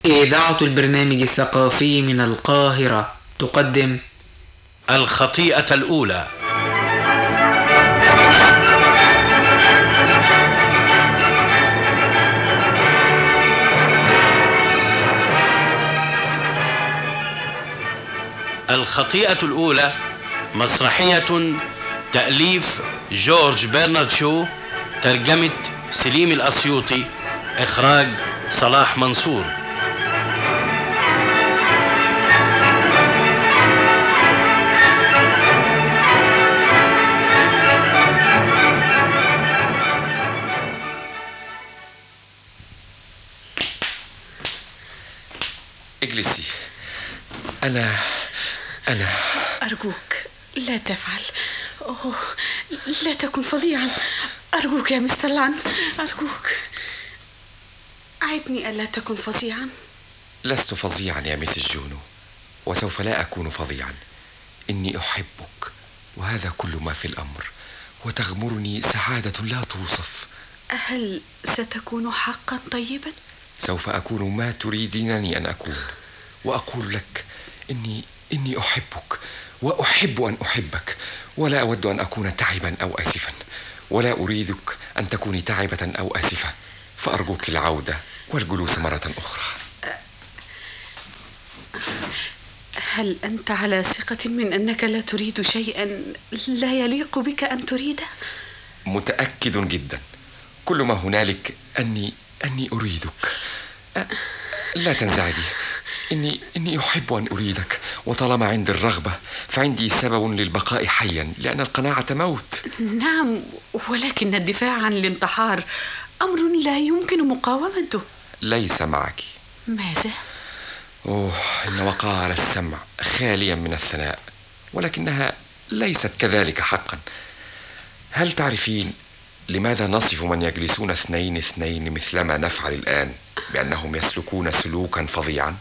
إذاعة البرنامج الثقافي من القاهرة تقدم الخطيئة الأولى. الخطيئة الأولى مسرحية تأليف جورج برنارد شو، ترجمة سليم الأسيوطي، إخراج صلاح منصور. اجلسي. أنا أرجوك لا تفعل. لا تكن فظيعا. أرجوك يا مستر لان، أرجوك أعدني ألا تكن فظيعا. لست فظيعا يا ميسيس جونو، وسوف لا أكون فظيعا. إني أحبك، وهذا كل ما في الأمر، وتغمرني سعادة لا توصف. هل ستكون حقا طيبا؟ سوف أكون ما تريدينني أن أكون، وأقول لك إني أحبك، وأحب أن أحبك، ولا أود أن أكون تعبا أو آسفا، ولا أريدك أن تكوني تعبة أو آسفة. فأرجوك العودة والجلوس مرة أخرى. هل أنت على ثقة من أنك لا تريد شيئا لا يليق بك أن تريده؟ متأكد جدا. كل ما هنالك أني أريدك. لا تنزعجي. إني أحب أن أريدك، وطالما عندي الرغبة فعندي سبب للبقاء حيا، لأن القناعة موت. نعم، ولكن الدفاع عن الانتحار أمر لا يمكن مقاومته. ليس معك. ماذا؟ إن وقع على السمع خاليا من الثناء، ولكنها ليست كذلك حقا. هل تعرفين لماذا نصف من يجلسون اثنين مثلما نفعل الآن بأنهم يسلكون سلوكا فظيعا؟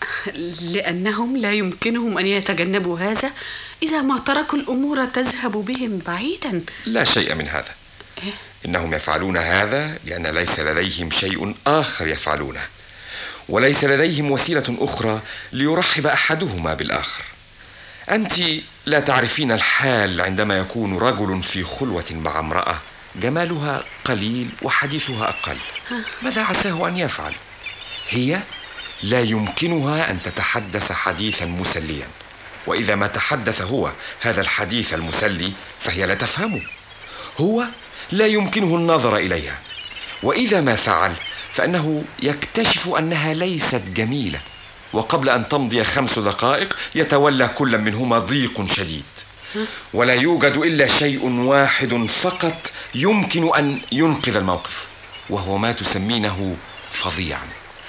لأنهم لا يمكنهم أن يتجنبوا هذا إذا ما تركوا الأمور تذهب بهم بعيدا. لا شيء من هذا. إنهم يفعلون هذا لأن ليس لديهم شيء آخر يفعلونه، وليس لديهم وسيلة أخرى ليرحب أحدهما بالآخر. أنت لا تعرفين الحال عندما يكون رجل في خلوة مع امرأة جمالها قليل وحديثها أقل. ماذا عساه أن يفعل؟ هي لا يمكنها أن تتحدث حديثا مسليا، وإذا ما تحدث هو هذا الحديث المسلي فهي لا تفهمه. هو لا يمكنه النظر إليها، وإذا ما فعل فإنه يكتشف أنها ليست جميلة، وقبل أن تمضي 5 دقائق يتولى كل منهما ضيق شديد، ولا يوجد إلا شيء واحد فقط يمكن أن ينقذ الموقف، وهو ما تسمينه فظيعا.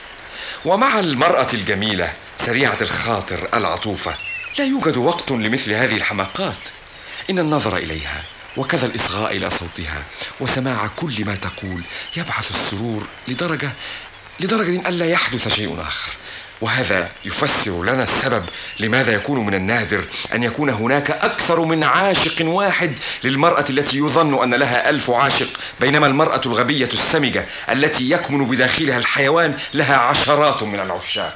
ومع المرأة الجميلة سريعة الخاطر العطوفة لا يوجد وقت لمثل هذه الحماقات. إن النظر إليها وكذا الإصغاء إلى صوتها وسماع كل ما تقول يبعث السرور لدرجة ألا يحدث شيء آخر. وهذا يفسر لنا السبب لماذا يكون من النادر أن يكون هناك أكثر من عاشق واحد للمرأة التي يظن أن لها 1000 عاشق، بينما المرأة الغبية السمجة التي يكمن بداخلها الحيوان لها عشرات من العشاق.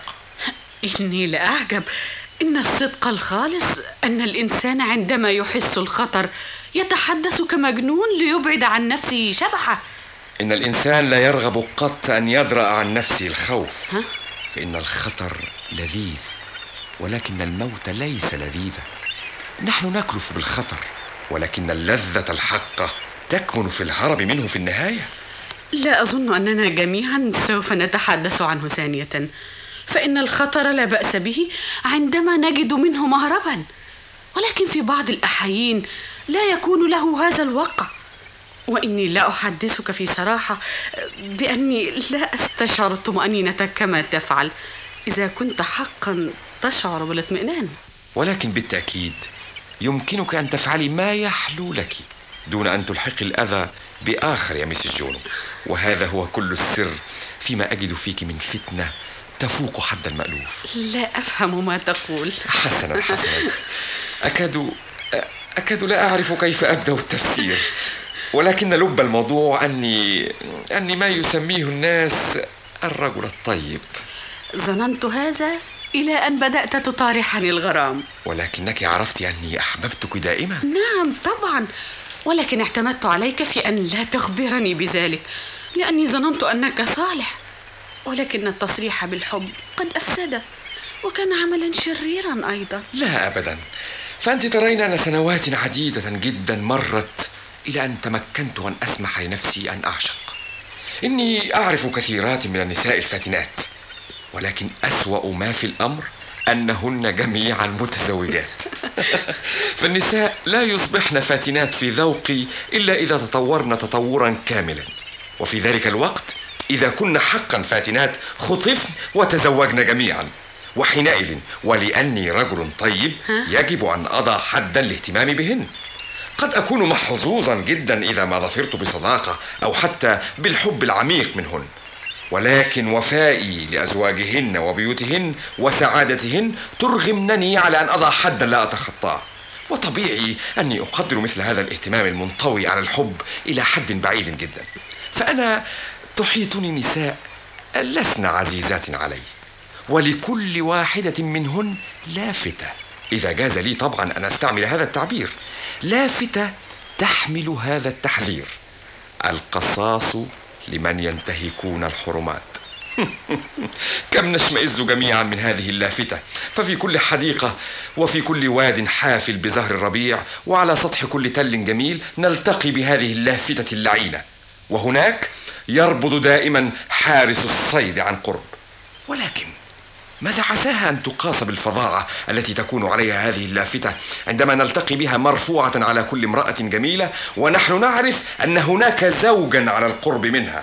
إني لأعجب. إن الصدق الخالص أن الإنسان عندما يحس الخطر يتحدث كمجنون ليبعد عن نفسه شبحه. إن الإنسان لا يرغب قط أن يدرأ عن نفسه الخوف، فإن الخطر لذيذ، ولكن الموت ليس لذيذا. نحن نكلف بالخطر، ولكن اللذة الحقة تكمن في الهرب منه في النهاية. لا أظن أننا جميعا سوف نتحدث عنه ثانية، فإن الخطر لا بأس به عندما نجد منه مهربا، ولكن في بعض الأحيان لا يكون له هذا الوقع. وإني لا أحدثك في صراحة بأني لا أستشعر الطمأنينة كما تفعل إذا كنت حقا تشعر بالاطمئنان. ولكن بالتأكيد يمكنك أن تفعلي ما يحلو لك دون أن تلحقي الأذى بآخر يا ميسيس جونو، وهذا هو كل السر فيما أجد فيك من فتنة تفوق حد المألوف. لا أفهم ما تقول. حسنا أكاد لا أعرف كيف أبدأ التفسير، ولكن لب الموضوع أني ما يسميه الناس الرجل الطيب. ظننت هذا إلى أن بدأت تطارحني الغرام. ولكنك عرفت أني أحببتك دائما. نعم طبعا، ولكن اعتمدت عليك في أن لا تخبرني بذلك، لأني ظننت أنك صالح. ولكن التصريح بالحب قد أفسده، وكان عملا شريرا أيضا. لا أبدا، فأنت ترين أن سنوات عديدة جدا مرت إلى أن تمكنت أن أسمح لنفسي أن أعشق. إني أعرف كثيرات من النساء الفاتنات، ولكن أسوأ ما في الأمر أنهن جميعا متزوجات. فالنساء لا يصبحن فاتنات في ذوقي إلا إذا تطورن تطورا كاملا، وفي ذلك الوقت إذا كن حقا فاتنات خطفن وتزوجن جميعا، وحينئذ ولأني رجل طيب يجب أن أضع حدا لاهتمامي بهن. قد أكون محظوظا جدا إذا ما ظفرت بصداقة أو حتى بالحب العميق منهن، ولكن وفائي لأزواجهن وبيوتهن وسعادتهن ترغمنني على أن أضع حدا لا أتخطاه. وطبيعي أني أقدر مثل هذا الاهتمام المنطوي على الحب إلى حد بعيد جدا. فأنا تحيطني نساء لسن عزيزات علي، ولكل واحدة منهن لافتة، إذا جاز لي طبعا أن أستعمل هذا التعبير، لافتة تحمل هذا التحذير: القصاص لمن ينتهكون الحرمات. كم نشمئز جميعا من هذه اللافتة، ففي كل حديقة وفي كل واد حافل بزهر الربيع وعلى سطح كل تل جميل نلتقي بهذه اللافتة اللعينة، وهناك يربض دائما حارس الصيد عن قرب. ولكن ماذا عساها أن تقاس بالفظاعة التي تكون عليها هذه اللافتة عندما نلتقي بها مرفوعة على كل امرأة جميلة ونحن نعرف أن هناك زوجا على القرب منها.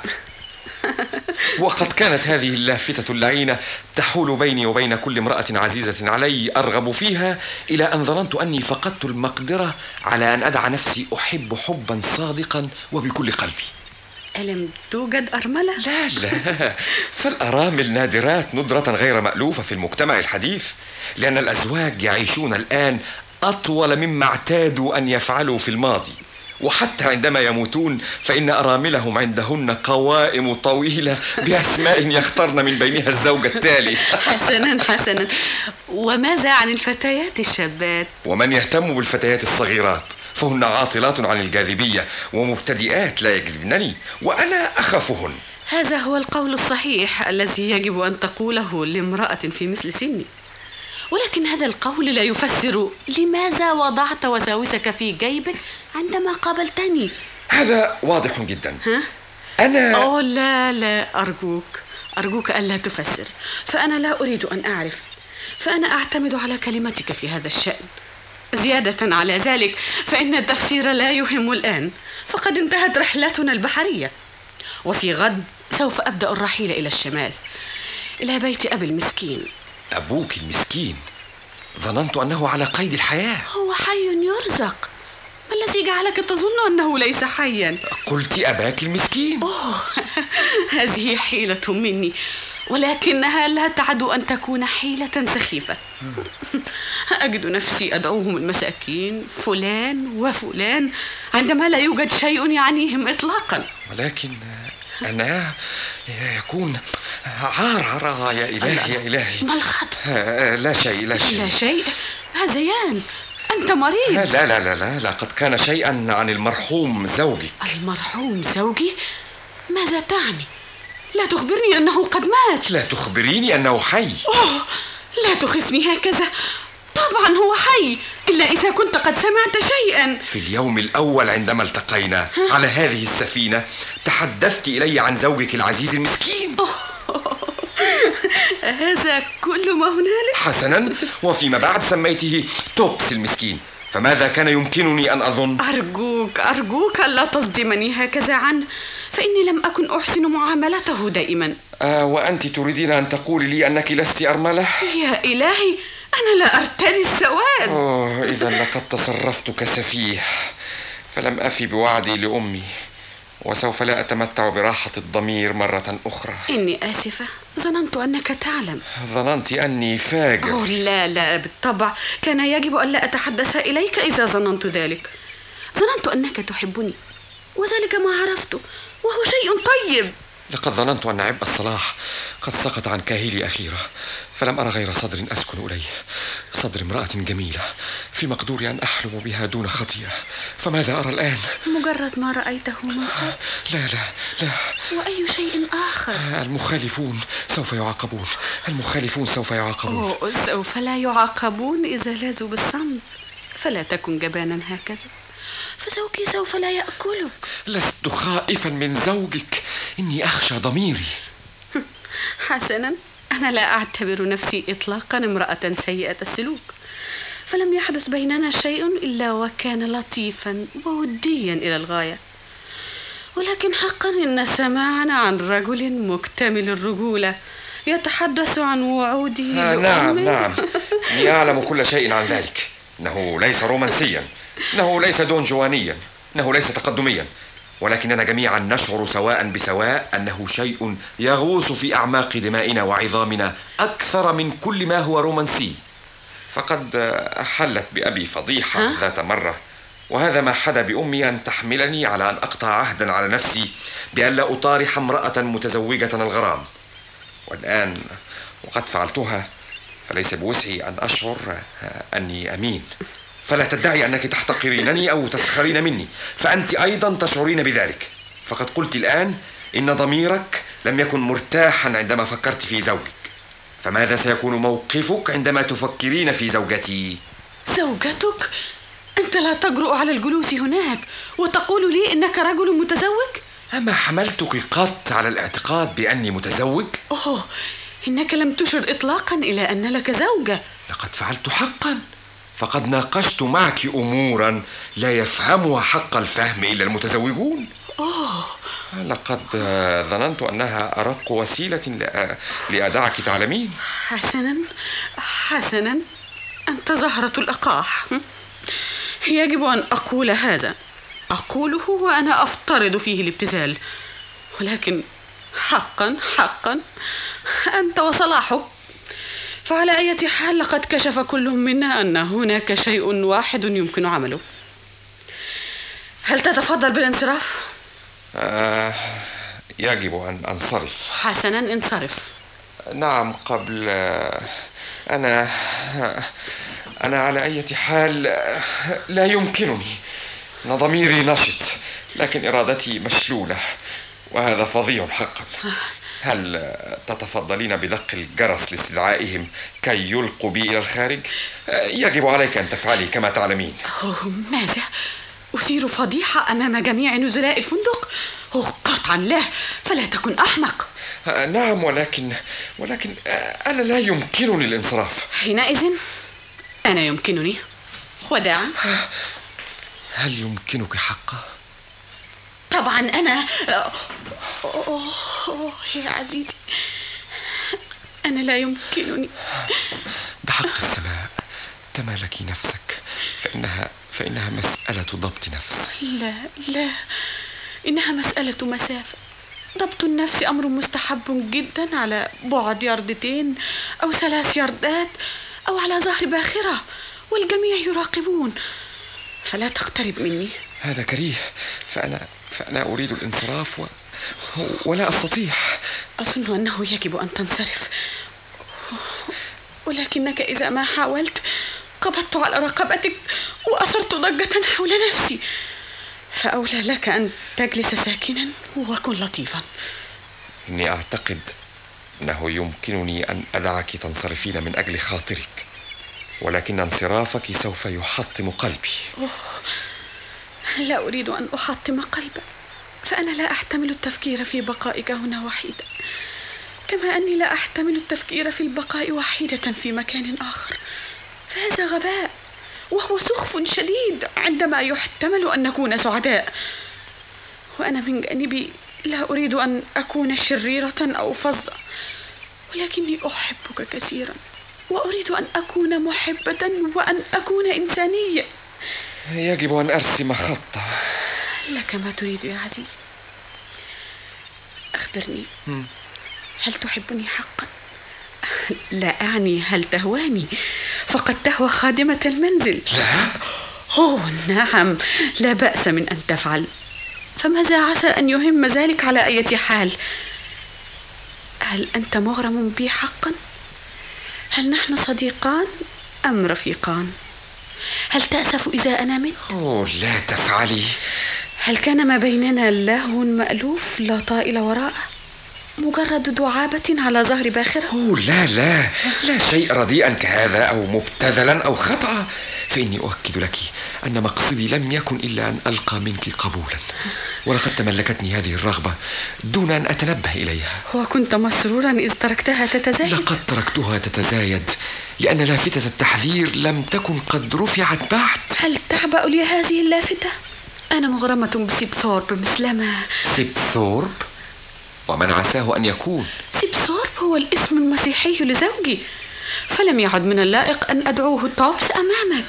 وقد كانت هذه اللافتة اللعينة تحول بيني وبين كل امرأة عزيزة علي أرغب فيها، إلى أن ظننت أني فقدت المقدرة على أن أدع نفسي أحب حبا صادقا وبكل قلبي. ألم توجد أرملة؟ لا لا، فالأرامل نادرات ندرة غير مألوفة في المجتمع الحديث، لأن الأزواج يعيشون الآن أطول مما اعتادوا أن يفعلوا في الماضي، وحتى عندما يموتون فإن أراملهم عندهن قوائم طويلة بأسماء يختارن من بينها الزوج التالي. حسنا حسنا، وماذا عن الفتيات الشابات؟ ومن يهتم بالفتيات الصغيرات فهن عاطلات عن الجاذبية ومبتدئات لا يجذبنني، وأنا أخافهن. هذا هو القول الصحيح الذي يجب أن تقوله لامرأة في مثل سني، ولكن هذا القول لا يفسر لماذا وضعت وساوسك في جيبك عندما قابلتني. هذا واضح جدا. أنا لا، أرجوك ألا تفسر، فأنا لا أريد أن أعرف، فأنا أعتمد على كلمتك في هذا الشأن. زيادة على ذلك فإن التفسير لا يهم الآن، فقد انتهت رحلتنا البحرية، وفي غد سوف أبدأ الرحيل إلى الشمال، إلى بيت أبي المسكين. أبوك المسكين؟ ظننت أنه على قيد الحياة. هو حي يرزق. ما الذي جعلك تظن أنه ليس حيا؟ قلت أباك المسكين. هذه حيلة مني، ولكنها لا تعد أن تكون حيلة سخيفة. أجد نفسي أدعوهم المساكين فلان وفلان عندما لا يوجد شيء يعنيهم إطلاقا. ولكن أنا يكون عار يا إلهي يا إلهي. ما الخطأ؟ لا شيء. لا شيء؟ هذيان أنت مريض. لا، لقد كان شيئا عن المرحوم زوجك. المرحوم زوجي؟ ماذا تعني؟ لا تخبرني أنه قد مات. لا تخبريني أنه حي. لا تخفني هكذا، طبعا هو حي، إلا إذا كنت قد سمعت شيئا. في اليوم الأول عندما التقينا على هذه السفينة تحدثت إلي عن زوجك العزيز المسكين. هذا كل ما هنالك؟ حسنا، وفيما بعد سميته توبس المسكين، فماذا كان يمكنني أن أظن؟ أرجوك ألا تصدمني هكذا عنه، فإني لم أكن أحسن معاملته دائما. وأنت تريدين أن تقولي لي أنك لست أرملة؟ يا إلهي، أنا لا أرتدي السواد. إذا لقد تصرفت كسفيه، فلم أفي بوعدي لأمي، وسوف لا أتمتع براحة الضمير مرة أخرى. إني آسفة، ظننت أنك تعلم. ظننت أني فاجر. لا، بالطبع كان يجب أن لا أتحدث إليك إذا ظننت ذلك. ظننت أنك تحبني، وذلك ما عرفته، وهو شيء طيب. لقد ظننت أن عبء الصلاح قد سقط عن كاهلي أخيرا، فلم أرى غير صدر أسكن إليه، صدر امرأة جميلة في مقدوري أن أحلم بها دون خطيئة. فماذا أرى الآن؟ مجرد ما رأيته من قبل؟ لا لا لا. وأي شيء آخر؟ المخالفون سوف يعاقبون، المخالفون سوف يعاقبون. سوف لا يعاقبون إذا لاذوا بالصمت. فلا تكن جبانا هكذا، فزوجي سوف لا يأكلك. لست خائفا من زوجك، إني أخشى ضميري. حسنا، أنا لا أعتبر نفسي إطلاقا امرأة سيئة السلوك، فلم يحدث بيننا شيء إلا وكان لطيفا ووديا إلى الغاية. ولكن حقا إن سماعنا عن رجل مكتمل الرجولة يتحدث عن وعوده نعم نعم، إني أعلم كل شيء عن ذلك. إنه ليس رومانسيا، إنه ليس دون جوانيا، إنه ليس تقدميا، ولكننا جميعا نشعر سواء بسواء أنه شيء يغوص في أعماق دمائنا وعظامنا أكثر من كل ما هو رومانسي. فقد حلت بأبي فضيحة ذات مرة، وهذا ما حدا بأمي أن تحملني على أن أقطع عهدا على نفسي بأن لا أطارح امرأة متزوجة الغرام. والآن وقد فعلتها، فليس بوسعي أن أشعر أني أمين. فلا تدعي أنك تحتقرينني أو تسخرين مني، فأنت أيضا تشعرين بذلك. فقد قلت الآن إن ضميرك لم يكن مرتاحا عندما فكرت في زوجك، فماذا سيكون موقفك عندما تفكرين في زوجتي؟ زوجتك؟ أنت لا تجرؤ على الجلوس هناك وتقول لي إنك رجل متزوج؟ أما حملتك قط على الاعتقاد بأني متزوج؟ إنك لم تشر إطلاقا إلى أن لك زوجة. لقد فعلت حقا، فقد ناقشت معك أمورا لا يفهمها حق الفهم إلا المتزوجون. لقد ظننت أنها أرق وسيلة لأدعك تعلمين. حسنا، أنت زهرة الأقاح. يجب أن أقول هذا، أقوله وأنا أفترض فيه الابتذال، ولكن حقا أنت وصلاحك. فعلى أي حال لقد كشف كل منا أن هناك شيء واحد يمكن عمله. هل تتفضل بالانصراف؟ يجب أن أنصرف. حسنا، انصرف. نعم، قبل أنا على أي حال لا يمكنني. ضميري نشط لكن إرادتي مشلولة، وهذا فظيع حقا. هل تتفضلين بدق الجرس لاستدعائهم كي يلقوا بي إلى الخارج؟ يجب عليك أن تفعلي كما تعلمين. ماذا؟ أثير فضيحة أمام جميع نزلاء الفندق؟ قطعا لا، فلا تكن أحمق. نعم، ولكن أنا لا يمكنني الانصراف. حينئذ أنا يمكنني. وداعا. هل يمكنك حقا؟ طبعا أنا يا عزيزي، أنا لا يمكنني. بحق السماء تمالكي نفسك، فإنها مسألة ضبط نفس. لا، إنها مسألة مسافة. ضبط النفس أمر مستحب جدا على بعد يردتين أو 3 يردات أو على ظهر باخرة، والجميع يراقبون، فلا تقترب مني. هذا كريه، فأنا أريد الانصراف ولا أستطيع. أظن أنه يجب أن تنصرف، ولكنك إذا ما حاولت قبضت على رقبتك وأثرت ضجة حول نفسي. فأولى لك أن تجلس ساكنا وكن لطيفا. إني أعتقد أنه يمكنني أن أدعك تنصرفين من أجل خاطرك، ولكن انصرافك سوف يحطم قلبي. لا أريد أن أحطم قلبك، فأنا لا أحتمل التفكير في بقائك هنا وحيدا، كما أني لا أحتمل التفكير في البقاء وحيدة في مكان آخر. فهذا غباء، وهو سخف شديد عندما يحتمل أن نكون سعداء. وأنا من جانبي لا أريد أن أكون شريرة أو فظة، ولكني أحبك كثيرا، وأريد أن أكون محبة وأن أكون إنسانية. يجب أن أرسم خطة. لك ما تريد يا عزيزي. أخبرني، هل تحبني حقا؟ لا أعني هل تهواني، فقد تهوى خادمة المنزل. لا. نعم، لا بأس من أن تفعل، فماذا عسى أن يهم ذلك على أي حال؟ هل أنت مغرم بي حقا؟ هل نحن صديقان أم رفيقان؟ هل تأسف إذا أنا مت؟ لا تفعلي. هل كان ما بيننا لهو مألوف لا طائل وراءه؟ مجرد دعابة على ظهر باخرة؟ لا شيء رديئا كهذا أو مبتذلا أو خطأ. فإني أؤكد لك أن مقصدي لم يكن إلا أن ألقى منك قبولا، ولقد تملكتني هذه الرغبة دون أن أتنبه إليها. وكنت مسرورا إذ تركتها تتزايد؟ لقد تركتها تتزايد لأن لافتة التحذير لم تكن قد رفعت بعد. هل تعبأ لي هذه اللافتة؟ أنا مغرمة بسيبثورب مثلما. سيبثورب؟ ومن عساه أن يكون؟ سيبثورب هو الاسم المسيحي لزوجي، فلم يعد من اللائق أن أدعوه توبس أمامك.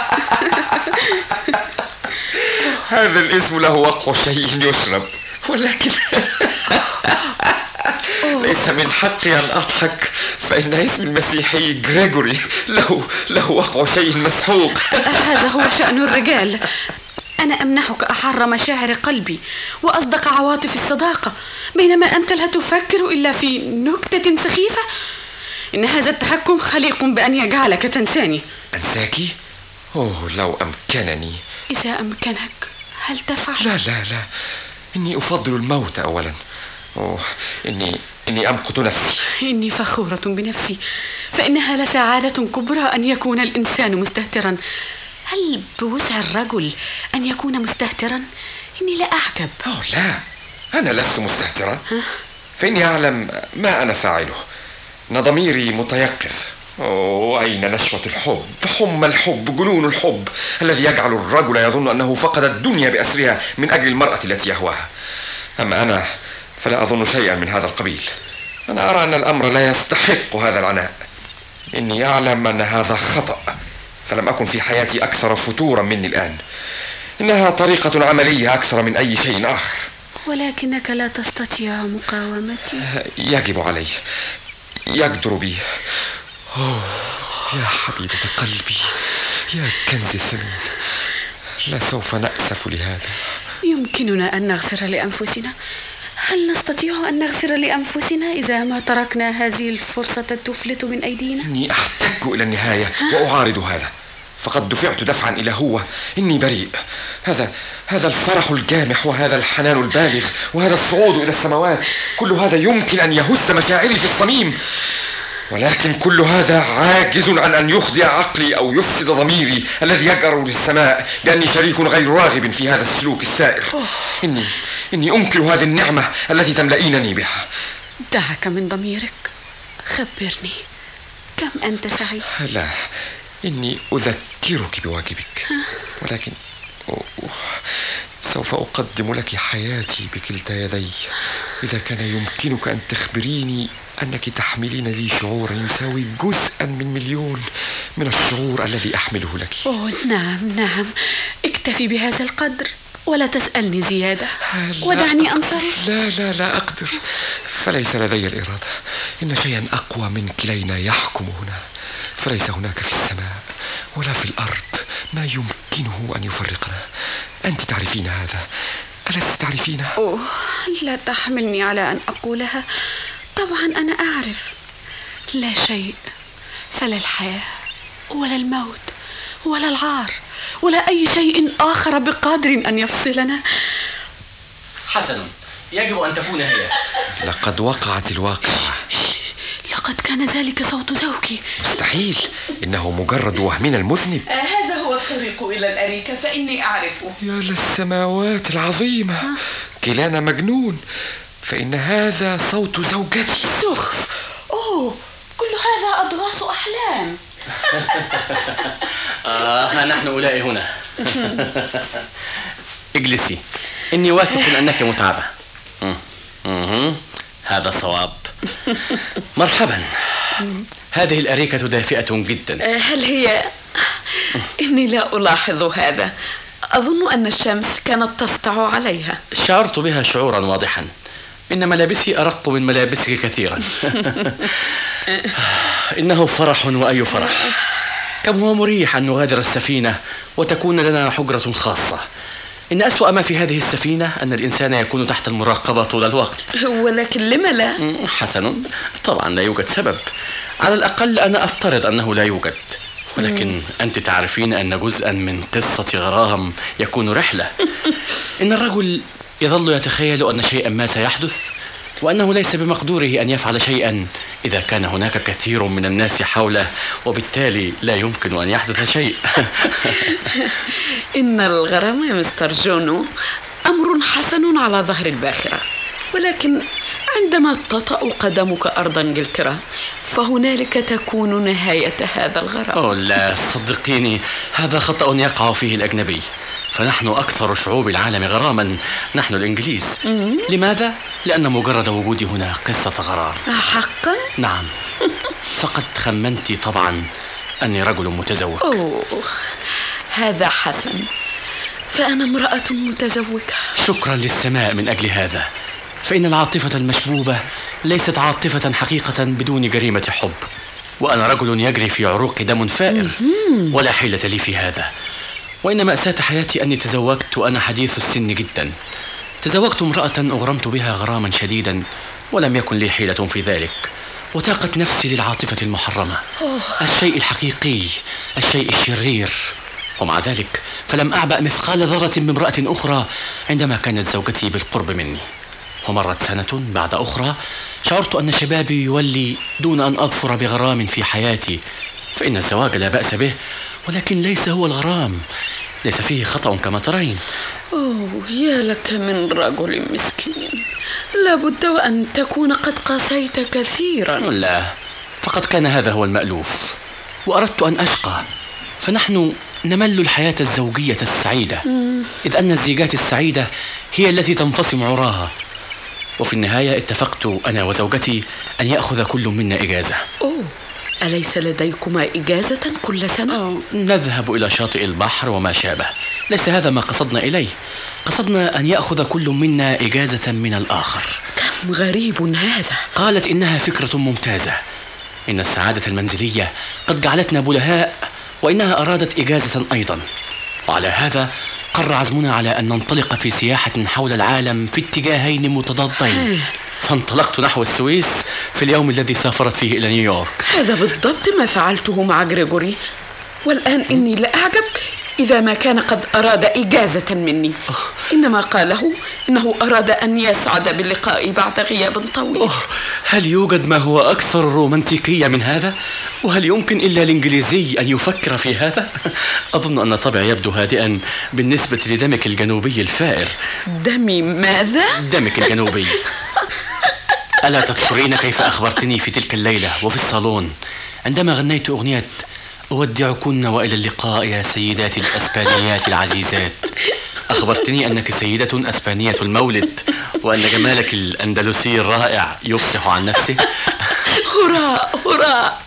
هذا الاسم له وقع شيء يشرب، ولكن ليس من حقي أن أضحك، فإن اسم المسيحي غريغوري له وقع شيء مسحوق. هذا هو شأن الرجال. أنا أمنحك أحر مشاعر قلبي وأصدق عواطف الصداقة، بينما أنت لا تفكر إلا في نكتة سخيفة. إن هذا التحكم خليق بأن يجعلك تنساني. أنساكي؟ لو أمكنني. إذا أمكنك هل تفعل؟ لا، إني أفضل الموت أولا. إني أمقت نفسي. إني فخورة بنفسي، فإنها لسعادة كبرى أن يكون الإنسان مستهترا. هل بوسع الرجل أن يكون مستهترا؟ إني لا أعجب. لا، أنا لست مستهترا، فإني أعلم ما أنا فاعله. إن ضميري متيقظ. أين نشوة الحب، حمى الحب، جنون الحب الذي يجعل الرجل يظن أنه فقد الدنيا بأسرها من أجل المرأة التي يهواها. أما أنا فلا أظن شيئا من هذا القبيل. أنا أرى أن الأمر لا يستحق هذا العناء. إني أعلم أن هذا خطأ، فلم أكن في حياتي أكثر فتورا مني الآن. إنها طريقة عملية أكثر من أي شيء آخر. ولكنك لا تستطيع مقاومتي. يجب علي، يقدر بي. يا حبيبة قلبي، يا كنز الثمين، لسوف نأسف لهذا. يمكننا أن نغفر لأنفسنا. هل نستطيع أن نغفر لأنفسنا إذا ما تركنا هذه الفرصة تفلت من أيدينا؟ إني أحتج إلى النهاية وأعارض هذا، فقد دفعت دفعا إلى هو. إني بريء. هذا الفرح الجامح، وهذا الحنان البالغ، وهذا الصعود إلى السماوات، كل هذا يمكن أن يهز مشاعري في الصميم، ولكن كل هذا عاجز عن أن يخضع عقلي أو يفسد ضميري الذي يجأر للسماء لأني شريك غير راغب في هذا السلوك السائر. إني أنكر هذه النعمة التي تملئينني بها. دعك من ضميرك، خبرني كم أنت سعيد. لا، إني أذكرك بواجبك، ولكن سوف أقدم لك حياتي بكلتا يدي إذا كان يمكنك أن تخبريني أنك تحملين لي شعورا يساوي جزءا من مليون من الشعور الذي أحمله لك. نعم، اكتفي بهذا القدر ولا تسألني زيادة. ودعني أنصرف. لا أقدر، فليس لدي الإرادة. إن شيئا أقوى من كلينا يحكم هنا، فليس هناك في السماء ولا في الأرض ما يمكنه أن يفرقنا. أنت تعرفين هذا، ألست تعرفينه؟ لا تحملني على أن أقولها. طبعا أنا أعرف. لا شيء، فلا الحياة ولا الموت ولا العار ولا أي شيء آخر بقادر أن يفصلنا. حسن، يجب أن تكون هي. لقد وقعت الواقعة. لقد كان ذلك صوت زوجي. مستحيل، إنه مجرد وهمنا المذنب. هذا هو الطريق إلى الأريكة، فإني أعرفه. يا للسماوات العظيمة، كلانا مجنون، فإن هذا صوت زوجتي. سخف. كل هذا أضغاث أحلام. ها نحن أولئك هنا. اجلسي، إني واثق أنك متعبة. هذا صواب. مرحبا. هذه الأريكة دافئة جدا. هل هي؟ إني لا ألاحظ هذا. أظن أن الشمس كانت تسطع عليها. شعرت بها شعورا واضحا. إن ملابسي أرق من ملابسك كثيرا. إنه فرح وأي فرح. كم هو مريح أن نغادر السفينة وتكون لنا حجرة خاصة. إن أسوأ ما في هذه السفينة أن الإنسان يكون تحت المراقبة طول الوقت. ولكن لم لا؟ حسن، طبعا لا يوجد سبب. على الأقل أنا أفترض أنه لا يوجد، ولكن أنت تعرفين أن جزءا من قصة غرام يكون رحلة. إن الرجل يظل يتخيل أن شيئا ما سيحدث، وأنه ليس بمقدوره أن يفعل شيئا إذا كان هناك كثير من الناس حوله، وبالتالي لا يمكن أن يحدث شيء. إن الغرام يا مستر جونو أمر حسن على ظهر الباخرة، ولكن عندما تطأ قدمك أرض إنجلترا فهنالك تكون نهاية هذا الغرام. لا، صدقيني هذا خطأ يقع فيه الأجنبي، فنحن أكثر شعوب العالم غراما، نحن الإنجليز. لماذا؟ لأن مجرد وجودي هنا قصة غرام. حقا؟ نعم. فقد خمنت طبعا أني رجل متزوج. هذا حسن، فأنا امرأة متزوجة. شكرا للسماء من أجل هذا، فإن العاطفة المشبوبة ليست عاطفة حقيقة بدون جريمة حب، وأنا رجل يجري في عروق دم فائر، ولا حيلة لي في هذا. وإن مأساة حياتي أني تزوجت وأنا حديث السن جدا. تزوجت امرأة أغرمت بها غراما شديدا، ولم يكن لي حيلة في ذلك، وتاقت نفسي للعاطفة المحرمة، الشيء الحقيقي، الشيء الشرير. ومع ذلك فلم أعبأ مثقال ذرة بامرأة أخرى عندما كانت زوجتي بالقرب مني. ومرت سنة بعد أخرى، شعرت أن شبابي يولي دون أن أظفر بغرام في حياتي، فإن الزواج لا بأس به، ولكن ليس هو الغرام، ليس فيه خطأ كما ترين. يا لك من رجل مسكين، لابد وأن تكون قد قاسيت كثيرا. لا، فقد كان هذا هو المألوف، وأردت أن أشقى، فنحن نمل الحياة الزوجية السعيدة، إذ أن الزيجات السعيدة هي التي تنفصم عراها. وفي النهاية اتفقت أنا وزوجتي أن يأخذ كل منا إجازة. أليس لديكما إجازة كل سنة؟ نذهب إلى شاطئ البحر وما شابه، ليس هذا ما قصدنا إليه. قصدنا أن يأخذ كل منا إجازة من الآخر. كم غريب هذا. قالت إنها فكرة ممتازة، إن السعادة المنزلية قد جعلتنا بلهاء، وإنها أرادت إجازة أيضا. وعلى هذا قرر عزمنا على أن ننطلق في سياحة حول العالم في اتجاهين متضادين. فانطلقت نحو السويس في اليوم الذي سافرت فيه إلى نيويورك. هذا بالضبط ما فعلته مع غريغوري، والآن إني لا أعجب إذا ما كان قد أراد إجازة مني. إنما قاله إنه أراد أن يسعد باللقاء بعد غياب طويل. هل يوجد ما هو أكثر رومانتيكية من هذا؟ وهل يمكن إلا الإنجليزي أن يفكر في هذا؟ أظن أن طبعي يبدو هادئا بالنسبة لدمك الجنوبي الفائر. دمي ماذا؟ دمك الجنوبي. ألا تذكرين كيف أخبرتني في تلك الليلة وفي الصالون عندما غنيت أغنية أودعكن وإلى اللقاء يا سيدات الأسبانيات العزيزات؟ أخبرتني أنك سيدة أسبانية المولد، وأن جمالك الأندلسي الرائع يفصح عن نفسه. هراء هراء.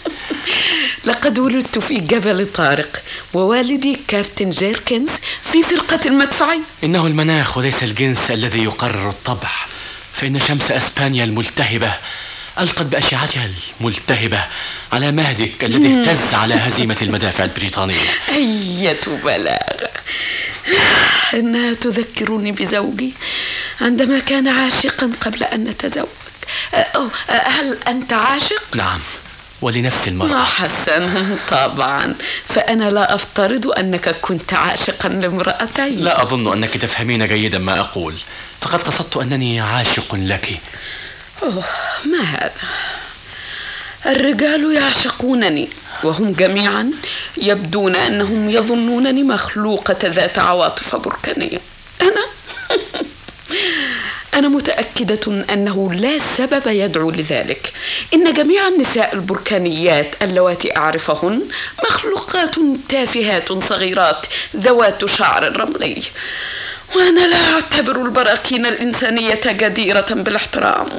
لقد ولدت في جبل طارق، ووالدي كابتن جيركنز في فرقة المدفعية. إنه المناخ وليس الجنس الذي يقرر الطبع، فإن شمس أسبانيا الملتهبة ألقت بأشعتها الملتهبة على مهدك الذي اهتز على هزيمة المدافع البريطانية. أية بلاغة. إنها تذكرني بزوجي عندما كان عاشقا قبل أن نتزوج. هل أنت عاشق؟ نعم، ولنفس المرأة. حسن، طبعا، فأنا لا أفترض أنك كنت عاشقا لامرأتين. لا أظن أنك تفهمين جيدا ما أقول، فقد قصدت أنني عاشق لك. ما هذا؟ الرجال يعشقونني، وهم جميعا يبدون أنهم يظنونني مخلوقة ذات عواطف بركانية. أنا متأكدة أنه لا سبب يدعو لذلك. إن جميع النساء البركانيات اللواتي أعرفهن مخلوقات تافهات صغيرات ذوات شعر رملي، وأنا لا أعتبر البراكين الإنسانية جديرة بالاحترام.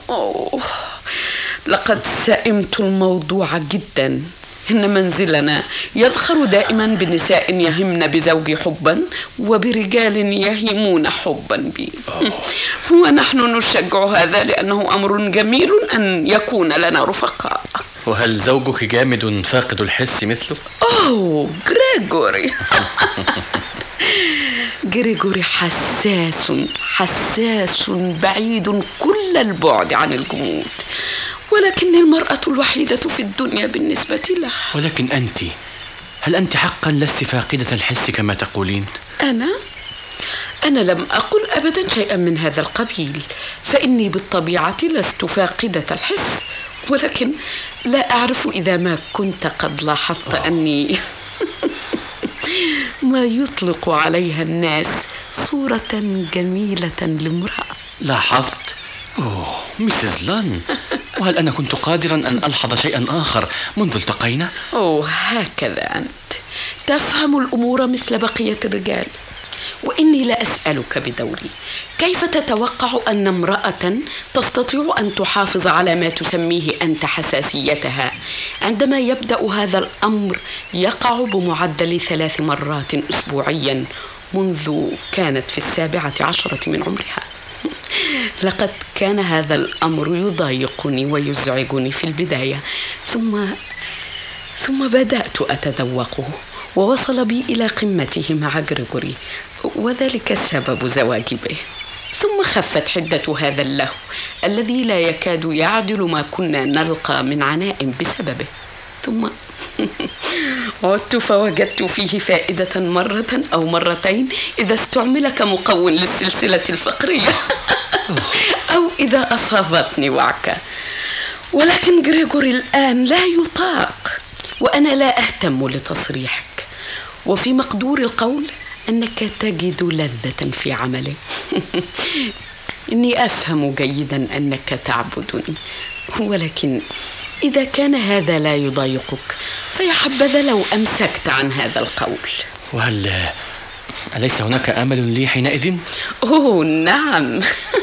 لقد سئمت الموضوع جدا. إن منزلنا يذخر دائما بنساء يهمن بزوجي حبا، وبرجال يهمون حبا بي. ونحن نشجع هذا لأنه أمر جميل أن يكون لنا رفقاء. وهل زوجك جامد فاقد الحس مثله؟ غريغوري. غريغوري حساس بعيد كل البعد عن الجمود، ولكن المرأة الوحيدة في الدنيا بالنسبة له. ولكن هل أنت حقا لست فاقدة الحس كما تقولين؟ أنا لم أقل أبدا شيئا من هذا القبيل، فإني بالطبيعة لست فاقدة الحس، ولكن لا أعرف إذا ما كنت قد لاحظت أني ما يطلق عليها الناس صورة جميلة لامرأة. لاحظت؟ ميسيس لان، وهل أنا كنت قادرا أن ألحظ شيئا آخر منذ التقينا؟ هكذا أنت تفهم الأمور مثل بقية الرجال. وإني لا أسألك بدوري، كيف تتوقع أن امرأة تستطيع أن تحافظ على ما تسميه أنت حساسيتها عندما يبدأ هذا الأمر يقع بمعدل 3 مرات أسبوعيا منذ كانت في 17 من عمرها؟ لقد كان هذا الأمر يضايقني ويزعجني في البداية، ثم بدأت أتذوقه، ووصل بي إلى قمته مع غريغوري، وذلك سبب زواجي به. ثم خفت حدة هذا اللهو الذي لا يكاد يعدل ما كنا نلقى من عناء بسببه. ثم عدت فوجدت فيه فائدة مرة أو مرتين إذا استعمل كمقوٍ للسلسلة الفقرية أو إذا أصابتني وعكة. ولكن غريغوري الآن لا يطاق، وأنا لا أهتم لتصريحك، وفي مقدور القول أنك تجد لذة في عمله. إني أفهم جيدا أنك تعبدني، ولكن إذا كان هذا لا يضايقك فيا حبذا لو أمسكت عن هذا القول. وهل أليس هناك أمل لي حينئذ؟ نعم.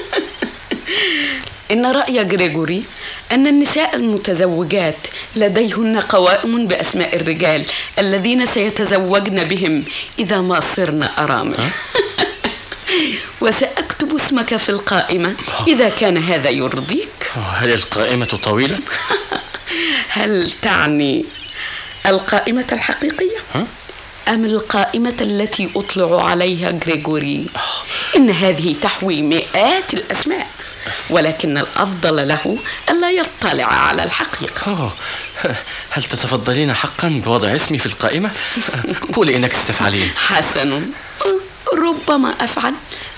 إن رأي غريغوري أن النساء المتزوجات لديهن قوائم بأسماء الرجال الذين سيتزوجن بهم إذا ما صرن أرامل. وسأكتب اسمك في القائمة إذا كان هذا يرضيك. هل القائمة طويلة؟ هل تعني القائمة الحقيقية أم القائمة التي أطلع عليها غريغوري؟ إن هذه تحوي مئات الأسماء، ولكن الأفضل له ألا يطلع على الحقيقة. هل تتفضلين حقا بوضع اسمي في القائمة؟ قولي إنك ستفعلين. حسن، ربما أفعل.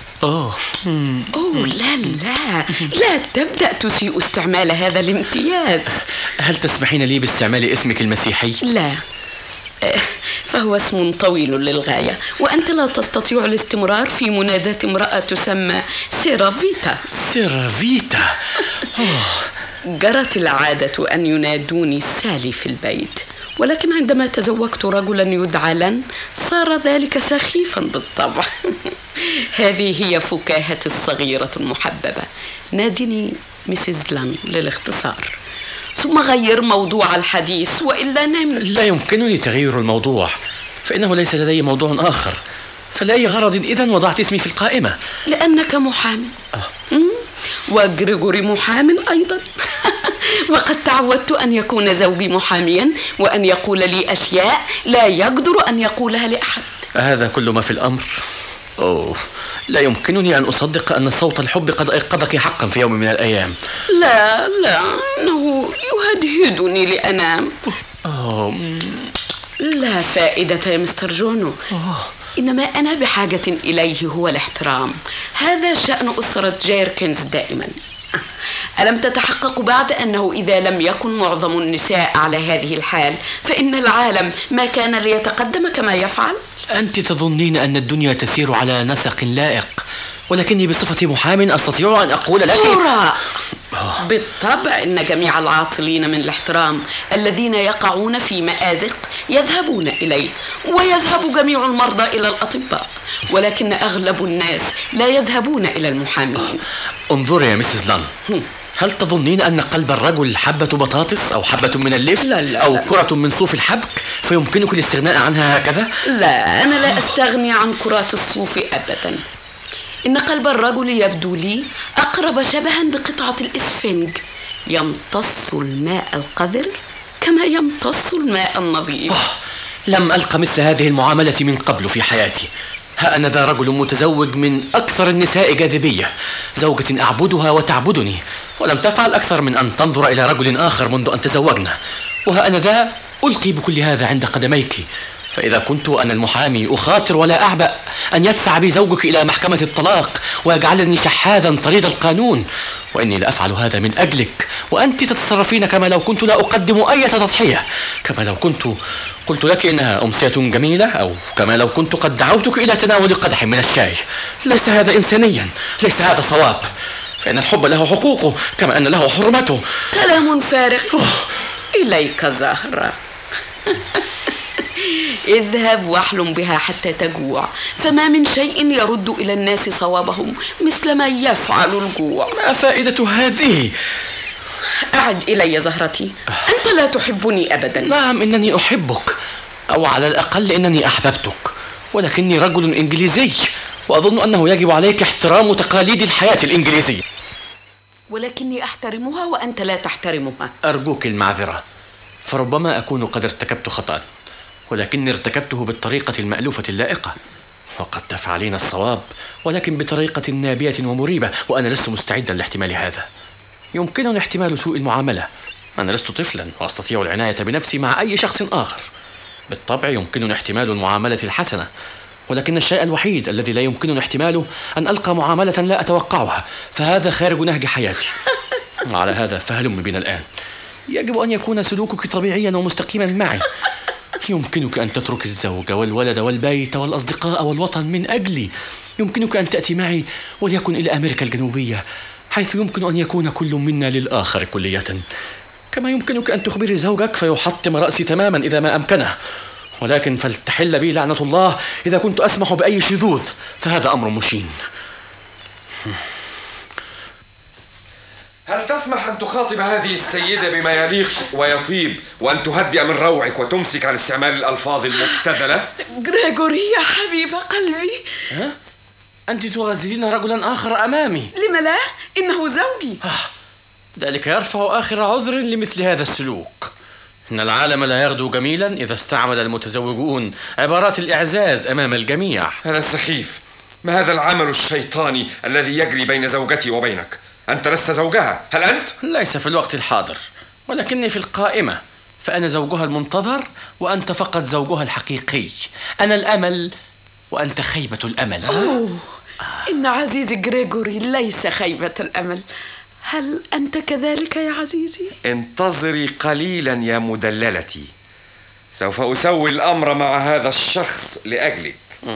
لا تبدأ تسيء استعمال هذا الامتياز. هل تسمحين لي باستعمال اسمك المسيحي؟ لا، فهو اسم طويل للغاية، وأنت لا تستطيع الاستمرار في مناداة امرأة تسمى سيرافيتا. سيرافيتا. جرت العادة أن ينادوني سالي في البيت، ولكن عندما تزوجت رجلا يدعى لن صار ذلك سخيفا بالطبع. هذه هي فكاهتي الصغيرة المحببة. نادني مسز لان للاختصار، ثم غير موضوع الحديث وإلا نمت. لا يمكنني تغيير الموضوع، فإنه ليس لدي موضوع آخر. فلأي غرض إذن وضعت اسمي في القائمة؟ لأنك محام. وغريغوري محام أيضا. وقد تعودت أن يكون زوجي محاميا وأن يقول لي أشياء لا يقدر أن يقولها لأحد. هذا كل ما في الأمر. لا يمكنني أن أصدق أن صوت الحب قد أيقظك حقا في يوم من الأيام. لا، إنه يهدهدني لأنام. لا فائدة يا مستر جونو. إنما أنا بحاجة إليه هو الاحترام. هذا شأن أسرة جيركنز دائما. ألم تتحقق بعد أنه إذا لم يكن معظم النساء على هذه الحال فإن العالم ما كان ليتقدم كما يفعل؟ أنت تظنين أن الدنيا تسير على نسق لائق، ولكني بصفتي محام أستطيع أن أقول لك بالطبع إن جميع العاطلين من الاحترام الذين يقعون في مآزق يذهبون إليه، ويذهب جميع المرضى إلى الأطباء، ولكن أغلب الناس لا يذهبون إلى المحامين. انظري يا مسز لان، هل تظنين أن قلب الرجل حبة بطاطس أو حبة من اللف أو كرة من صوف الحبك فيمكنك الاستغناء عنها هكذا؟ لا، أنا لا أستغني عن كرات الصوف أبدا. إن قلب الرجل يبدو لي أقرب شبها بقطعة الإسفنج، يمتص الماء القذر كما يمتص الماء النظيف. لم ألق مثل هذه المعاملة من قبل في حياتي. ها أنا ذا رجل متزوج من أكثر النساء جاذبية، زوجة أعبدها وتعبدني، ولم تفعل أكثر من أن تنظر إلى رجل آخر منذ أن تزوجنا. وها أنا ذا ألقي بكل هذا عند قدميك، فإذا كنت أنا المحامي أخاطر ولا أعبأ أن يدفع بي زوجك إلى محكمة الطلاق ويجعلني شحاذا طريد القانون، وإني لا أفعل هذا من أجلك، وأنت تتصرفين كما لو كنت لا أقدم أي تضحية، كما لو كنت قلت لك إنها أمسية جميلة، أو كما لو كنت قد دعوتك إلى تناول قدح من الشاي. ليس هذا إنسانيا، ليس هذا صواب، فإن الحب له حقوقه كما أن له حرمته. كلام فارغ. إليك زهرة. اذهب واحلم بها حتى تجوع، فما من شيء يرد إلى الناس صوابهم مثل ما يفعل الجوع. ما فائدة هذه؟ أعد إلي زهرتي، أنت لا تحبني أبدا. نعم، إنني أحبك، أو على الأقل إنني أحببتك، ولكني رجل إنجليزي، وأظن أنه يجب عليك احترام تقاليد الحياة الإنجليزية. ولكني أحترمها وأنت لا تحترمها. أرجوك المعذرة، فربما أكون قد ارتكبت خطأ، ولكني ارتكبته بالطريقة المألوفة اللائقة، وقد تفعلين الصواب ولكن بطريقة نابية ومريبة، وأنا لست مستعدا لاحتمال هذا. يمكنني احتمال سوء المعاملة، أنا لست طفلا وأستطيع العناية بنفسي مع أي شخص آخر. بالطبع يمكنني احتمال المعاملة الحسنة، ولكن الشيء الوحيد الذي لا يمكنني احتماله أن ألقى معاملة لا أتوقعها، فهذا خارج نهج حياتي. على هذا فهلم بنا الآن. يجب أن يكون سلوكك طبيعيا ومستقيما معي. يمكنك أن تترك الزوجة والولد والبيت والأصدقاء والوطن من أجلي. يمكنك أن تأتي معي وليكن إلى أمريكا الجنوبية، حيث يمكن أن يكون كل منا للآخر كلية. كما يمكنك أن تخبري زوجك فيحطم رأسي تماما إذا ما أمكنه، ولكن فلتحل بي لعنة الله إذا كنت أسمح بأي شذوذ، فهذا أمر مشين. هل تسمح أن تخاطب هذه السيدة بما يليق ويطيب، وأن تهدئ من روعك وتمسك عن استعمال الألفاظ المبتذلة؟ غريغوري يا حبيب قلبي. ها؟ أنت تغازلين رجلا آخر أمامي. لم لا؟ إنه زوجي. ذلك يرفع آخر عذر لمثل هذا السلوك. إن العالم لا يغدو جميلا إذا استعمل المتزوجون عبارات الإعزاز أمام الجميع. هذا سخيف. ما هذا العمل الشيطاني الذي يجري بين زوجتي وبينك؟ أنت لست زوجها، هل أنت؟ ليس في الوقت الحاضر، ولكني في القائمة، فأنا زوجها المنتظر وأنت فقط زوجها الحقيقي. أنا الأمل وأنت خيبة الأمل. إن عزيزي غريغوري ليس خيبة الأمل. هل أنت كذلك يا عزيزي؟ انتظري قليلا يا مدللتي، سوف أسوي الأمر مع هذا الشخص لأجلك.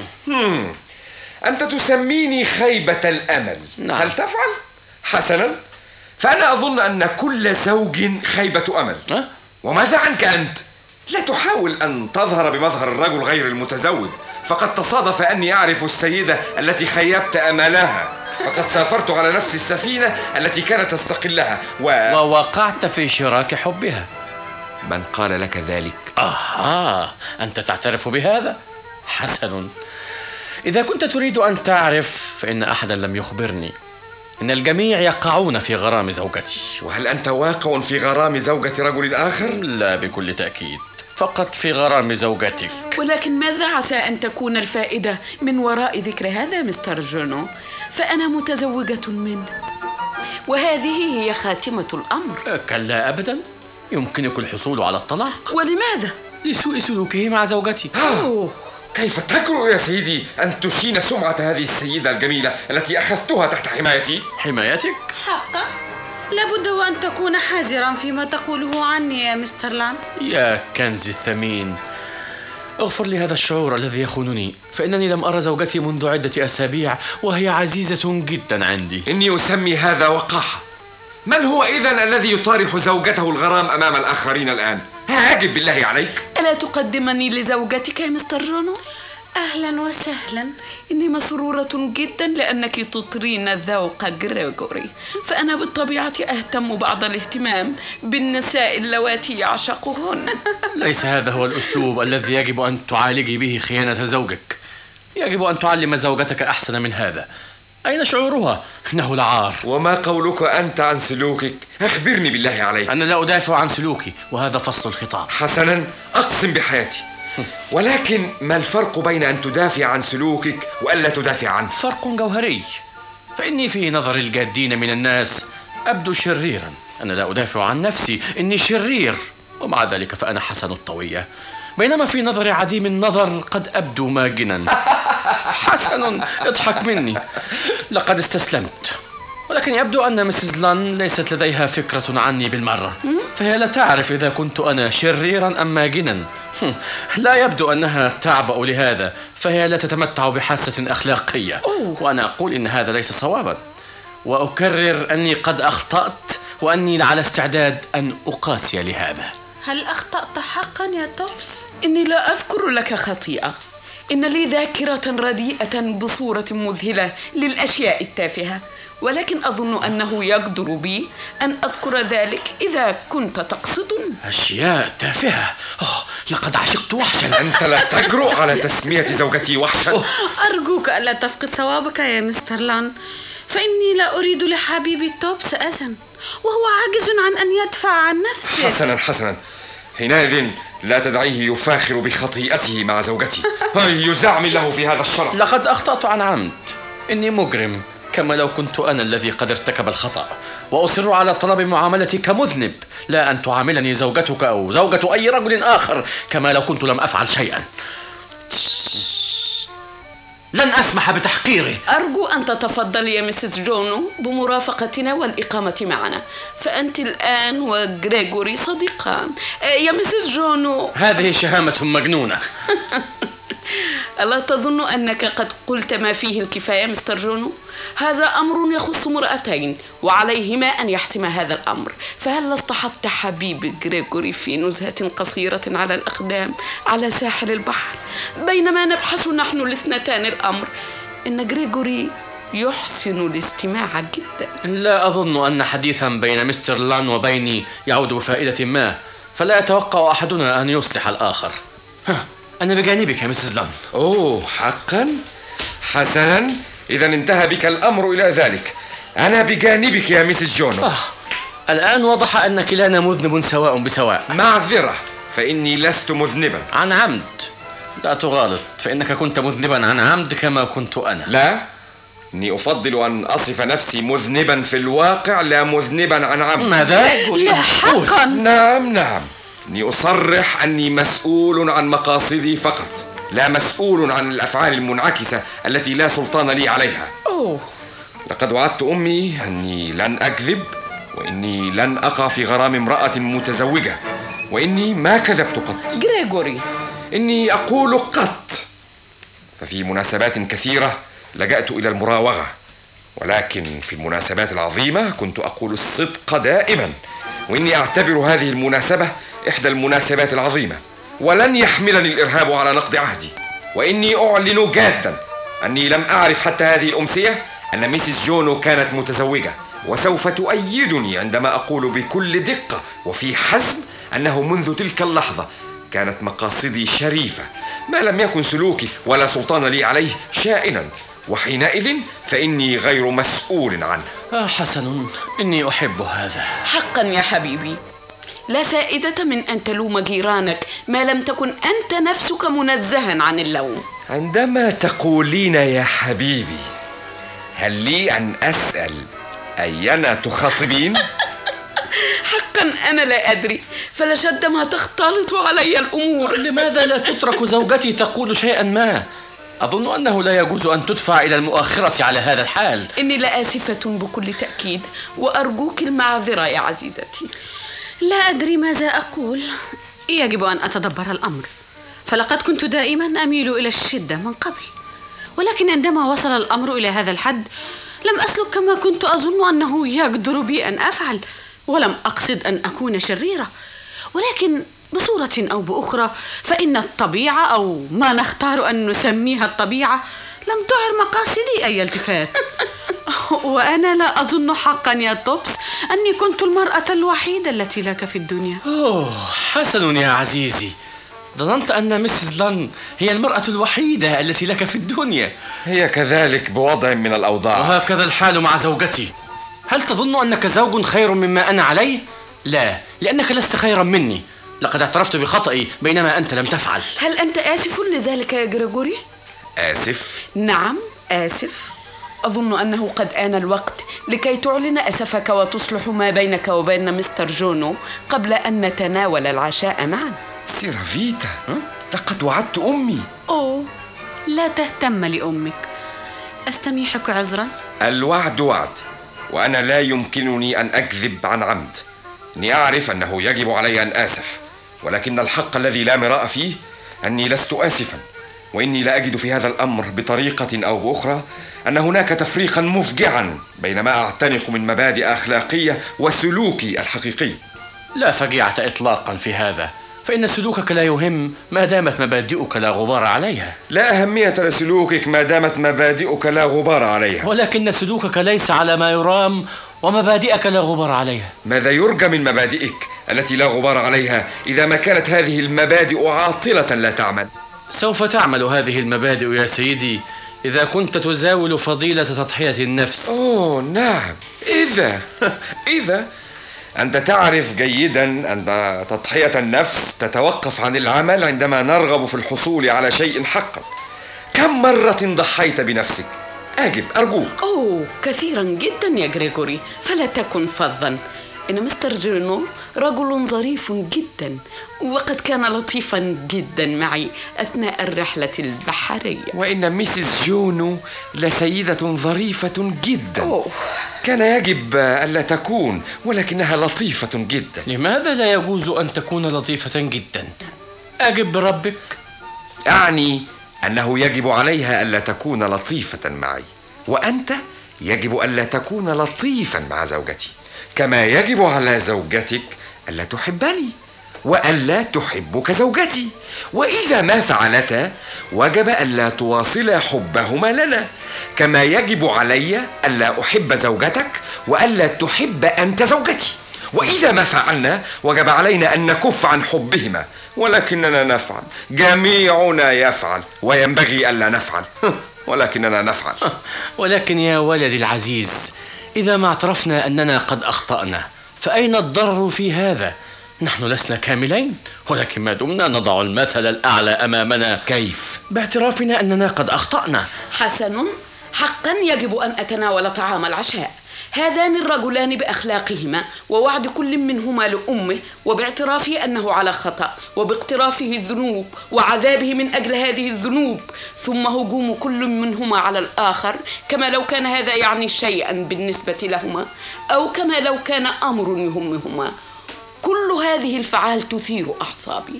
أنت تسميني خيبة الأمل. نعم. هل تفعل؟ حسنا، فأنا أظن أن كل زوج خيبة أمل. وماذا عنك أنت؟ لا تحاول أن تظهر بمظهر الرجل غير المتزوج، فقد تصادف أني أعرف السيدة التي خيبت أملها، فقد سافرت على نفس السفينة التي كانت تستقلها ووقعت في شراك حبها. من قال لك ذلك؟ أنت تعترف بهذا؟ حسن، إذا كنت تريد أن تعرف فإن أحدا لم يخبرني. إن الجميع يقعون في غرام زوجتي. وهل أنت واقع في غرام زوجة رجل آخر؟ لا بكل تأكيد، فقط في غرام زوجتك. ولكن ماذا عسى أن تكون الفائدة من وراء ذكر هذا مستر جونو؟ فأنا متزوجة منه، وهذه هي خاتمة الأمر. كلا أبدا، يمكنك الحصول على الطلاق. ولماذا؟ لسوء سلوكه مع زوجتي. كيف تجرؤ يا سيدي أن تشين سمعة هذه السيدة الجميلة التي أخذتها تحت حمايتي؟ حمايتك؟ حقا؟ لابد وأن تكون حذرا فيما تقوله عني يا مستر لام. يا كنزي الثمين، اغفر لي هذا الشعور الذي يخونني، فإنني لم أرى زوجتي منذ عدة أسابيع وهي عزيزة جدا عندي. إني أسمي هذا وقاحة. من هو إذن الذي يطارح زوجته الغرام أمام الآخرين الآن؟ هاجب بالله عليك. ألا تقدمني لزوجتك يا مستر جونو؟ أهلا وسهلا. إني مسرورة جدا لأنك تطرين ذوق غريغوري، فأنا بالطبيعة أهتم بعض الاهتمام بالنساء اللواتي يعشقهن. ليس هذا هو الأسلوب الذي يجب أن تعالجي به خيانة زوجك. يجب أن تعلم زوجتك أحسن من هذا. أين شعورها؟ إنه العار. وما قولك أنت عن سلوكك؟ أخبرني بالله عليك. أنا لا أدافع عن سلوكي، وهذا فصل الخطاب. حسنا، أقسم بحياتي ولكن ما الفرق بين أن تدافع عن سلوكك وألا تدافع عنه؟ فرق جوهري. فإني في نظر الجادين من الناس أبدو شريرا. أنا لا أدافع عن نفسي، إني شرير، ومع ذلك فأنا حسن الطوية. بينما في نظر عديم النظر قد أبدو ماجنا. حسن، اضحك مني. لقد استسلمت. ولكن يبدو أن مسز لان ليست لديها فكرة عني بالمرة، فهي لا تعرف إذا كنت أنا شريرا أم ماجنا. لا يبدو أنها تعبأ لهذا، فهي لا تتمتع بحاسة أخلاقية. وأنا أقول إن هذا ليس صوابا، وأكرر أني قد أخطأت، وأني على استعداد أن أقاسي لهذا. هل أخطأت حقا يا توبس؟ إني لا أذكر لك خطيئة. إن لي ذاكرة رديئة بصورة مذهلة للأشياء التافهة، ولكن أظن أنه يقدر بي أن أذكر ذلك إذا كنت تقصدني. أشياء تافهة؟ لقد عشقت وحشا. أنت لا تجرؤ على تسمية زوجتي وحشا. أرجوك ألا تفقد صوابك يا مستر لان، فإني لا أريد لحبيبي توبس أذى، وهو عاجز عن أن يدفع عن نفسه. حسنا، حينئذ لا تدعيه يفاخر بخطيئته مع زوجتي. يزعم له في هذا الشرف. لقد أخطأت عن عمد. إني مجرم، كما لو كنت أنا الذي قد ارتكب الخطأ، وأصر على طلب معاملتي كمذنب، لا أن تعاملني زوجتك أو زوجة أي رجل آخر كما لو كنت لم أفعل شيئا. لن أسمح بتحقيري. أرجو أن تتفضل يا مسز جونو بمرافقتنا والإقامة معنا، فأنت الآن وغريغوري صديقان. يا مسز جونو. هذه شهامة مجنونة. ألا تظن أنك قد قلت ما فيه الكفاية مستر جونو؟ هذا أمر يخص امرأتين، وعليهما أن يحسم هذا الأمر. فهل اصطحبت حبيب غريغوري في نزهة قصيرة على الأقدام على ساحل البحر، بينما نبحث نحن الاثنتان الأمر؟ إن غريغوري يحسن الاستماع جدا. لا أظن أن حديثا بين مستر لان وبيني يعود بفائدة ما، فلا يتوقع أحدنا أن يصلح الآخر. أنا بجانبك يا مسز لان. حقا؟ حسنا، إذا انتهى بك الأمر إلى ذلك. أنا بجانبك يا مسز جونو. الآن وضح أن كلانا مذنب سواء بسواء. معذرة، فإني لست مذنبا عن عمد. لا تغالط، فإنك كنت مذنبا عن عمد كما كنت أنا. لا، إني أفضل أن أصف نفسي مذنبا في الواقع لا مذنبا عن عمد. ماذا؟ لا حقا. نعم، إني أصرح أني مسؤول عن مقاصدي فقط، لا مسؤول عن الأفعال المنعكسة التي لا سلطان لي عليها. لقد وعدت أمي أني لن أكذب، وإني لن أقع في غرام امرأة متزوجة، وإني ما كذبت قط. غريغوري، إني أقول قط. ففي مناسبات كثيرة لجأت إلى المراوغة، ولكن في المناسبات العظيمة كنت أقول الصدق دائما، وإني أعتبر هذه المناسبة إحدى المناسبات العظيمة، ولن يحملني الإرهاب على نقض عهدي. وإني أعلن جادا أني لم أعرف حتى هذه الأمسية أن ميسيس جونو كانت متزوجة، وسوف تؤيدني عندما أقول بكل دقة وفي حزم أنه منذ تلك اللحظة كانت مقاصدي شريفة، ما لم يكن سلوكي ولا سلطان لي عليه شائنا، وحينئذ فإني غير مسؤول عنه. حسن، إني أحب هذا. حقا يا حبيبي، لا فائدة من أن تلوم جيرانك ما لم تكن أنت نفسك منزها عن اللوم. عندما تقولين يا حبيبي، هل لي أن أسأل أينا تخاطبين؟ حقا أنا لا أدري، فلشد ما تختلط علي الأمور. لماذا لا تترك زوجتي تقول شيئا ما؟ أظن أنه لا يجوز أن تدفع إلى المؤخرة على هذا الحال. إني لآسفة بكل تأكيد، وأرجوك المعذرة يا عزيزتي. لا أدري ماذا أقول. يجب أن أتدبر الأمر، فلقد كنت دائما أميل إلى الشدة من قبل، ولكن عندما وصل الأمر إلى هذا الحد لم أسلك كما كنت أظن أنه يقدر بي أن أفعل، ولم أقصد أن أكون شريرة، ولكن بصورة أو بأخرى فإن الطبيعة، أو ما نختار أن نسميها الطبيعة، لم تعر مقاصدي أي التفات. وأنا لا أظن حقا يا توبس أني كنت المرأة الوحيدة التي لك في الدنيا. حسن يا عزيزي، ظننت أن مسز لان هي المرأة الوحيدة التي لك في الدنيا. هي كذلك بوضع من الأوضاع، وهكذا الحال مع زوجتي. هل تظن أنك زوج خير مما أنا عليه؟ لا، لأنك لست خيرا مني، لقد اعترفت بخطئي بينما أنت لم تفعل. هل أنت آسف لذلك يا غريغوري؟ آسف؟ نعم آسف. أظن أنه قد آن الوقت لكي تعلن أسفك وتصلح ما بينك وبين مستر جونو قبل أن نتناول العشاء معا. سيرافيتا، لقد وعدت أمي. أوه، لا تهتم لأمك. أستميحك عذرا. الوعد وعد، وأنا لا يمكنني أن أكذب عن عمد. إني أعرف أنه يجب علي أن آسف، ولكن الحق الذي لا مراء فيه أني لست آسفا، وإني لا أجد في هذا الأمر بطريقة أو بأخرى أن هناك تفريقا مفجعا بين ما أعتنق من مبادئ أخلاقية وسلوكي الحقيقي. لا فجيعة إطلاقا في هذا، فإن سلوكك لا يهم ما دامت مبادئك لا غبار عليها. لا أهمية لسلوكك ما دامت مبادئك لا غبار عليها. ولكن سلوكك ليس على ما يرام ومبادئك لا غبار عليها. ماذا يرجى من مبادئك التي لا غبار عليها إذا ما كانت هذه المبادئ عاطلة لا تعمل؟ سوف تعمل هذه المبادئ يا سيدي إذا كنت تزاول فضيلة تضحية النفس. أوه نعم، إذا أنت تعرف جيدا أن تضحية النفس تتوقف عن العمل عندما نرغب في الحصول على شيء حقا. كم مرة ضحيت بنفسك؟ أجب أرجوك. أوه كثيرا جدا يا غريغوري، فلا تكن فظا. إن مستر جونو رجل ظريف جدا، وقد كان لطيفا جدا معي أثناء الرحلة البحرية. وإن ميسيس جونو لسيدة ظريفة جدا. كان يجب ألا تكون، ولكنها لطيفة جدا. لماذا لا يجوز أن تكون لطيفة جدا؟ أجب بربك. أعني أنه يجب عليها ألا تكون لطيفة معي، وأنت يجب ألا تكون لطيفا مع زوجتي، كما يجب على زوجتك ألا تحبني وألا تحبك زوجتي. وإذا ما فعلتا وجب ألا تواصلا حبهما لنا، كما يجب علي ألا أحب زوجتك وألا تحب أنت زوجتي. وإذا ما فعلنا وجب علينا أن نكف عن حبهما، ولكننا نفعل. جميعنا يفعل، وينبغي ألا نفعل ولكننا نفعل. ولكن يا ولدي العزيز، إذا ما اعترفنا أننا قد أخطأنا فأين الضرر في هذا؟ نحن لسنا كاملين، ولكن ما دمنا نضع المثل الأعلى أمامنا. كيف؟ باعترافنا أننا قد أخطأنا. حسن، حقا يجب أن أتناول طعام العشاء. هذان الرجلان بأخلاقهما ووعد كل منهما لأمه، وباعترافه أنه على خطأ، وباقترافه الذنوب وعذابه من أجل هذه الذنوب، ثم هجوم كل منهما على الآخر، كما لو كان هذا يعني شيئا بالنسبة لهما، أو كما لو كان أمر يهمهما. كل هذه الفعال تثير أعصابي.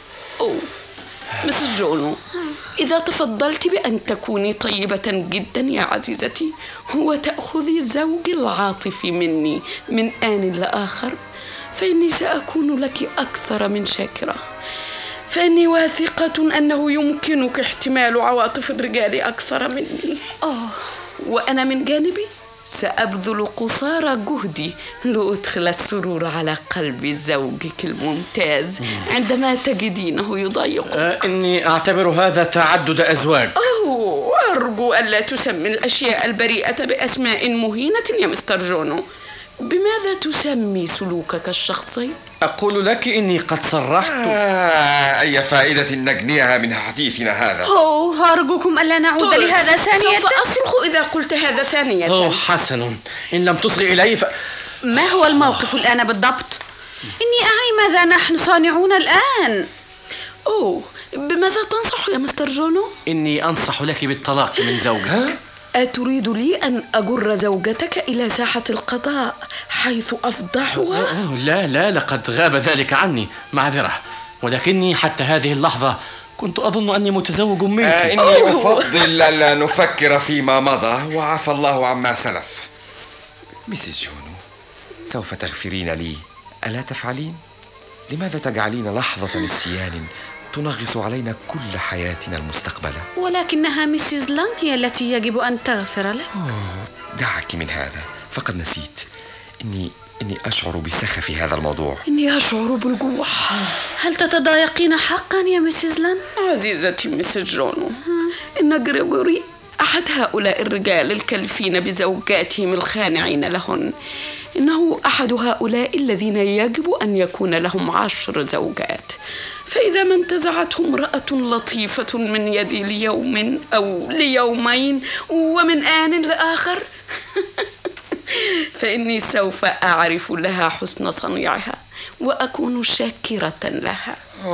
مسز جونو، إذا تفضلت بأن تكوني طيبة جدا يا عزيزتي وتأخذي زوجي العاطفي مني من آن لآخر، فإني سأكون لك أكثر من شاكرة، فإني واثقة أنه يمكنك احتمال عواطف الرجال أكثر مني. وأنا من جانبي سأبذل قصارى جهدي لأدخل السرور على قلب زوجك الممتاز عندما تجدينه يضايقك. إني أعتبر هذا تعدد أزواج. أرجو ألا تسمي الأشياء البريئة بأسماء مهينة يا مستر جونو. بماذا تسمي سلوكك الشخصي؟ أقول لك إني قد صرحت. أي فائدة نجنيها من حديثنا هذا؟ أرجوكم ألا نعود لهذا ثانية. سوف أصرخ إذا قلت هذا ثانية. حسن، إن لم تصغي إلي ما هو الموقف الآن بالضبط؟ إني أعي ماذا نحن صانعون الآن. بماذا تنصح يا مستر جونو؟ إني أنصح لك بالطلاق من زوجك. أتريد لي أن أجر زوجتك إلى ساحة القضاء حيث أفضحها؟ لا، لقد غاب ذلك عني، معذرة، ولكني حتى هذه اللحظة كنت أظن أني متزوج منك. إني أفضل ألا نفكر فيما مضى وعفى الله عما سلف. ميسيس جونو، سوف تغفرين لي، ألا تفعلين؟ لماذا تجعلين لحظة نسيان تنغص علينا كل حياتنا المستقبلة؟ ولكنها ميسيس لانغ هي التي يجب أن تغفر لك. دعك من هذا، فقد نسيت. إني أشعر بسخف هذا الموضوع. إني أشعر بالجوع. هل تتضايقين حقا يا ميسيس لانغ؟ عزيزتي ميسيس جونو، إن غريغوري أحد هؤلاء الرجال الكلفين بزوجاتهم الخانعين لهن. إنه أحد هؤلاء الذين يجب أن يكون لهم 10 زوجات، فإذا ما انتزعته امرأة لطيفة من يدي ليوم أو ليومين ومن آن لآخر فإني سوف أعرف لها حسن صنيعها وأكون شاكرة لها.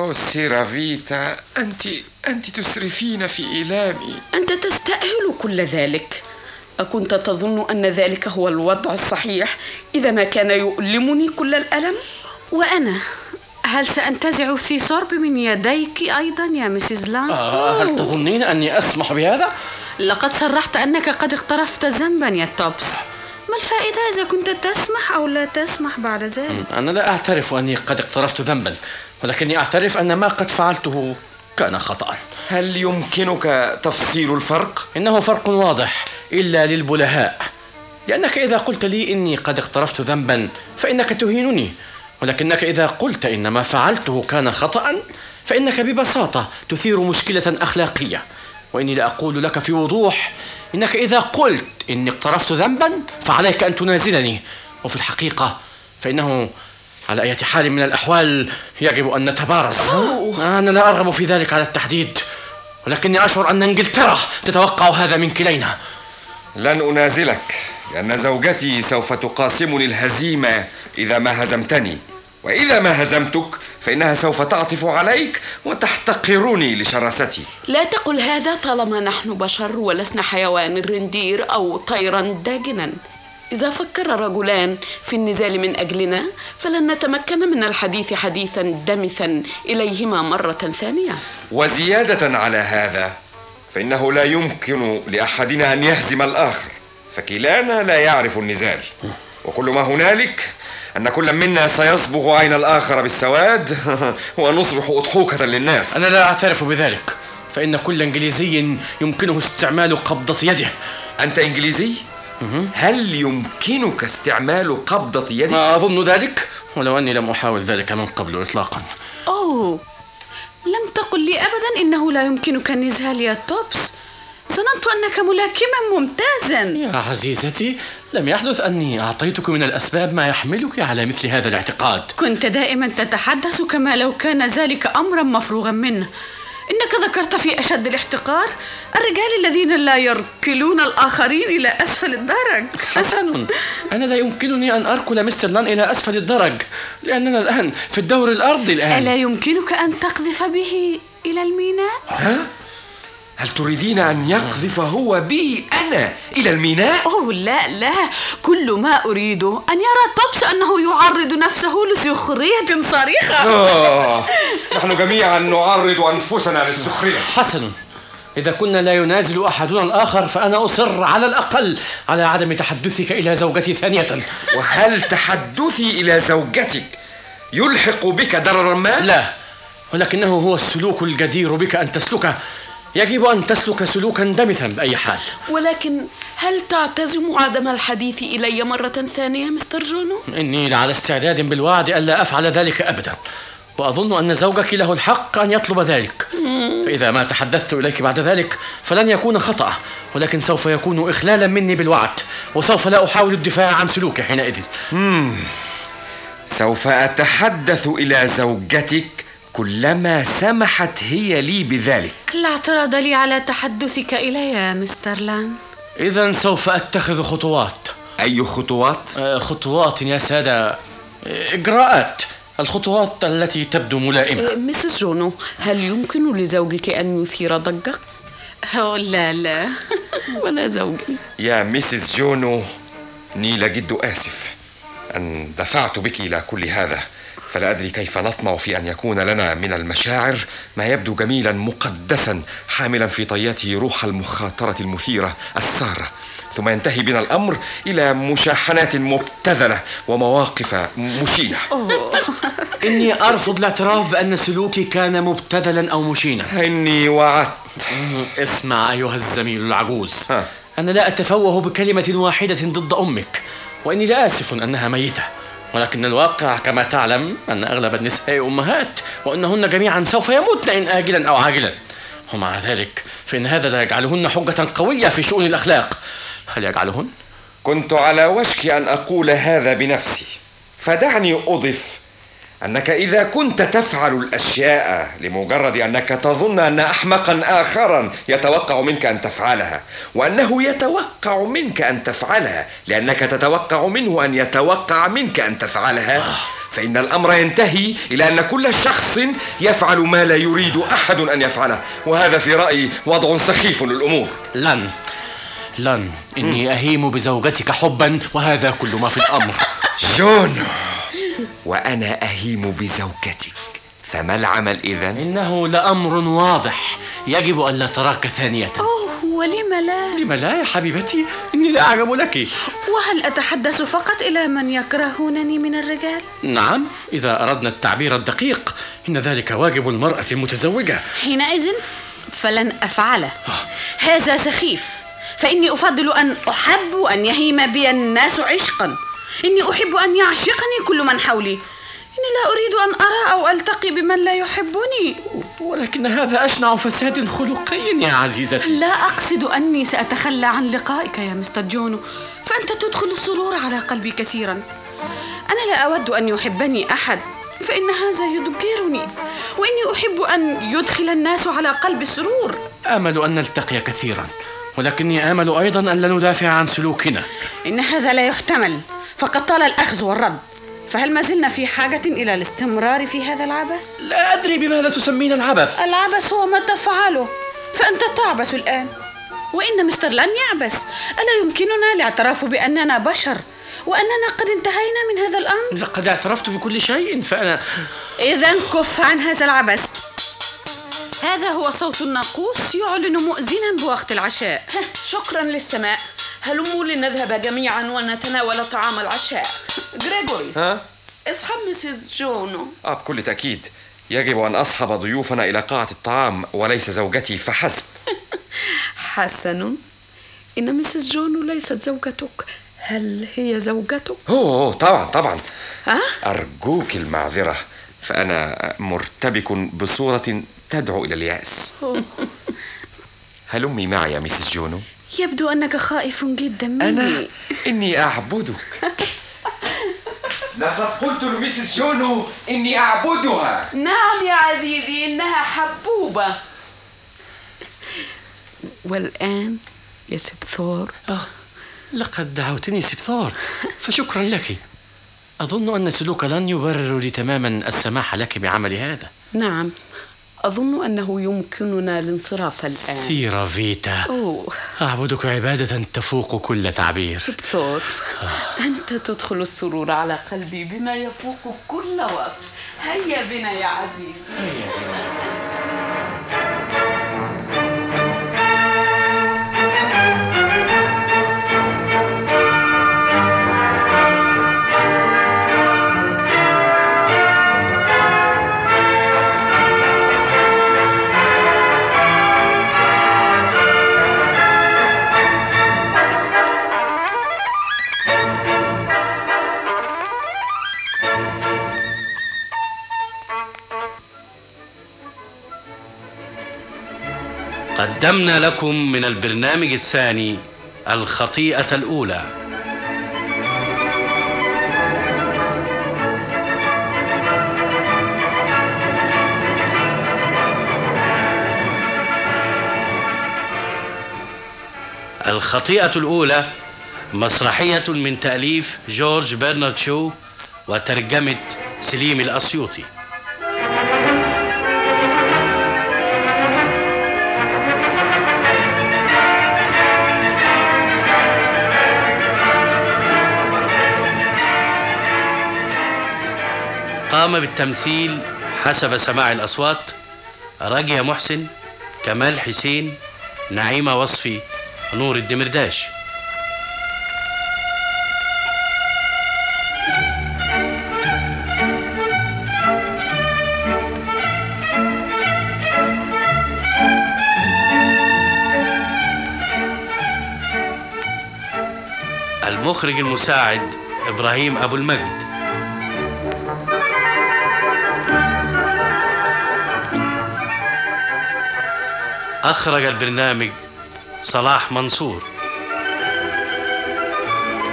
سيرافيتا، أنت تسرفين في إيلامي. أنت تستأهل كل ذلك. أكنت تظن أن ذلك هو الوضع الصحيح إذا ما كان يؤلمني كل الألم؟ وأنا هل سأنتزع ثيصرب من يديك أيضا يا مسز لان؟ هل تظنين أني أسمح بهذا؟ لقد صرحت أنك قد اقترفت ذنبا يا توبس. ما الفائدة إذا كنت تسمح أو لا تسمح بعد ذلك؟ أنا لا أعترف أني قد اقترفت ذنبا، ولكني أعترف أن ما قد فعلته كان خطأ. هل يمكنك تفصيل الفرق؟ إنه فرق واضح إلا للبلهاء، لأنك إذا قلت لي إني قد اقترفت ذنبا فإنك تهينني، ولكنك إذا قلت إن ما فعلته كان خطأ فإنك ببساطة تثير مشكلة أخلاقية. وإني لأقول لك في وضوح إنك إذا قلت إني اقترفت ذنبا فعليك أن تنازلني، وفي الحقيقة فإنه على أي حال من الأحوال يجب أن نتبارز. أنا لا أرغب في ذلك على التحديد، ولكني أشعر أن إنجلترا تتوقع هذا من كلينا. لن أنازلك، لأن زوجتي سوف تقاسمني الهزيمة إذا ما هزمتني، وإذا ما هزمتك فإنها سوف تعطف عليك وتحتقرني لشراستي. لا تقل هذا طالما نحن بشر ولسنا حيوان رندير أو طيرا داجنا. إذا فكر رجلان في النزال من أجلنا فلن نتمكن من الحديث حديثا دمثا إليهما مرة ثانية. وزيادة على هذا فإنه لا يمكن لأحدنا أن يهزم الآخر، فكلانا لا يعرف النزال، وكل ما هنالك أن كل منا سيصبغ عين الآخر بالسواد ونصبح أضحوكة للناس. أنا لا أعترف بذلك، فإن كل إنجليزي يمكنه استعمال قبضة يده. أنت إنجليزي؟ هل يمكنك استعمال قبضة يدك؟ ما أظن ذلك، ولو أني لم أحاول ذلك من قبل إطلاقا. أوه، لم تقل لي أبدا إنه لا يمكنك النزال يا توبس. ظننت أنك ملاكما ممتازا. يا عزيزتي، لم يحدث أني أعطيتك من الأسباب ما يحملك على مثل هذا الاعتقاد. كنت دائما تتحدث كما لو كان ذلك أمرا مفروغا منه. إنك ذكرت في أشد الاحتقار الرجال الذين لا يركلون الآخرين إلى أسفل الدرج. حسن، أنا لا يمكنني أن أركل مستر لان إلى أسفل الدرج، لأننا الآن في الدور الأرضي الآن. ألا يمكنك أن تقذف به إلى الميناء؟ ها؟ هل تريدين أن يقذف هو بي أنا إلى الميناء؟ أوه لا، كل ما أريد أن يرى توبس أنه يعرض نفسه لسخرية صريخة. نحن جميعا نعرض أنفسنا للسخرية. حسن، إذا كنا لا ينازل أحدنا الآخر فأنا أصر على الأقل على عدم تحدثك إلى زوجتي ثانية. وهل تحدثي إلى زوجتك يلحق بك ضررا ما؟ لا، ولكنه هو السلوك الجدير بك أن تسلكه. يجب أن تسلك سلوكا دمثا بأي حال. ولكن هل تعتزم عدم الحديث إلي مرة ثانية مستر جونو؟ إني على استعداد بالوعد ألا أفعل ذلك أبدا، وأظن أن زوجك له الحق أن يطلب ذلك. فإذا ما تحدثت إليك بعد ذلك فلن يكون خطأ، ولكن سوف يكون إخلالا مني بالوعد، وسوف لا أحاول الدفاع عن سلوكي حينئذ. سوف أتحدث إلى زوجتك كلما سمحت هي لي بذلك. لا اعتراض لي على تحدثك إلي يا مستر لان. إذن سوف أتخذ خطوات. أي خطوات؟ خطوات يا سادة، إجراءات، الخطوات التي تبدو ملائمة. مسز جونو، هل يمكن لزوجك أن يثير ضجة؟ لا ولا زوجي. يا مسز جونو، نيل جد آسف أن دفعت بك إلى كل هذا، فلا أدري كيف نطمع في أن يكون لنا من المشاعر ما يبدو جميلا مقدسا حاملا في طياته روح المخاطرة المثيرة السارة، ثم ينتهي بنا الأمر إلى مشاحنات مبتذلة ومواقف مشينة. إني أرفض الاعتراف بأن سلوكي كان مبتذلا أو مشينا. إني وعدت. اسمع أيها الزميل العجوز، أنا لا أتفوه بكلمة واحدة ضد أمك، وإني لا آسف أنها ميتة، ولكن الواقع كما تعلم أن أغلب النساء أمهات، وأنهن جميعا سوف يموتن إن آجلا أو عاجلا، ومع ذلك فإن هذا لا يجعلهن حجة قوية في شؤون الأخلاق. هل يجعلهن؟ كنت على وشك أن أقول هذا بنفسي، فدعني أضف أنك إذا كنت تفعل الأشياء لمجرد أنك تظن أن أحمقا آخرا يتوقع منك أن تفعلها، وأنه يتوقع منك أن تفعلها لأنك تتوقع منه أن يتوقع منك أن تفعلها، فإن الأمر ينتهي إلى أن كل شخص يفعل ما لا يريد أحد أن يفعله، وهذا في رأيي وضع سخيف للأمور. لن إني أهيم بزوجتك حبا، وهذا كل ما في الأمر. جون، وأنا أهيم بزوجتك، فما العمل إذن؟ إنه لأمر واضح، يجب أن لا تراك ثانية. ولم لا؟ لم لا يا حبيبتي؟ إني لا أعجب لك. وهل أتحدث فقط إلى من يكرهونني من الرجال؟ نعم، إذا أردنا التعبير الدقيق إن ذلك واجب المرأة المتزوجة. حينئذ فلن أفعله. هذا سخيف، فإني أفضل أن أحب وأن يهيم بي الناس عشقا. إني أحب أن يعشقني كل من حولي. إني لا أريد أن أرى أو ألتقي بمن لا يحبني. ولكن هذا أشنع فساد خلقي يا عزيزتي. لا أقصد أني سأتخلى عن لقائك يا مستر جونو، فأنت تدخل السرور على قلبي كثيرا. أنا لا أود أن يحبني أحد، فإن هذا يضجرني، وإني أحب أن يدخل الناس على قلبي السرور. آمل أن نلتقي كثيرا، ولكني آمل أيضا أن لا ندافع عن سلوكنا. إن هذا لا يحتمل، فقد طال الأخذ والرد، فهل ما زلنا في حاجة إلى الاستمرار في هذا العبث؟ لا أدري بماذا تسمين العبث. العبث هو ما تفعله، فأنت تعبث الآن، وإن مستر لن يعبث. ألا يمكننا الاعتراف بأننا بشر، وأننا قد انتهينا من هذا الأمر؟ لقد اعترفت بكل شيء، فأنا إذن كف عن هذا العبث. هذا هو صوت الناقوس يعلن مؤذنا بوقت العشاء. شكرا للسماء. هلموا لنذهب جميعا ونتناول طعام العشاء. غريغوري، اصحب مسز جونو. بكل تأكيد يجب أن أصحب ضيوفنا إلى قاعة الطعام وليس زوجتي فحسب. حسن، إن مسز جونو ليست زوجتك. هل هي زوجتك؟ طبعا. أرجوك المعذرة، فأنا مرتبك بصورة تدعو إلى اليأس. هلمي معي يا مسز جونو. يبدو أنك خائف جدا مني. إني أعبدك. لقد قلت لمسز جونو إني أعبدها. نعم يا عزيزي، إنها حبوبة. والآن يا سبثور، لقد دعوتني سبثور، فشكرا لك. أظن أن سلوك لن يبرر لي تماما السماح لك بعمل هذا. نعم، أظن أنه يمكننا الانصراف الآن. سيرا فيتا، أعبدك عبادة تفوق كل تعبير. سبثور، أنت تدخل السرور على قلبي بما يفوق كل وصف. هيا بنا يا عزيزي، هيا بنا يا عزيزي. قدمنا لكم من البرنامج الثاني الخطيئة الأولى. الخطيئة الأولى مسرحية من تأليف جورج برنارد شو وترجمة سليم الأسيوطي. قام بالتمثيل حسب سماع الأصوات راجية محسن، كمال حسين، نعيمة وصفي، نور الدمرداش. المخرج المساعد إبراهيم أبو المجد. أخرج البرنامج صلاح منصور.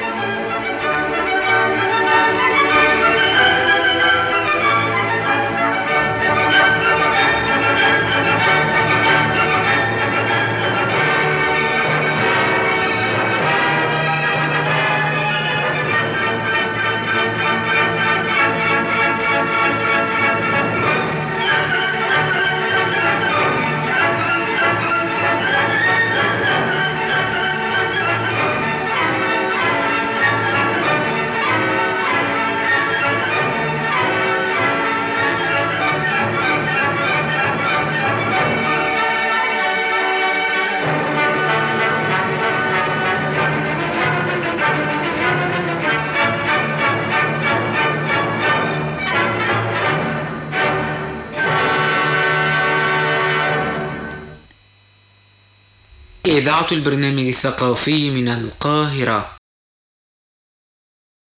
إذاعة البرنامج الثقافي من القاهرة.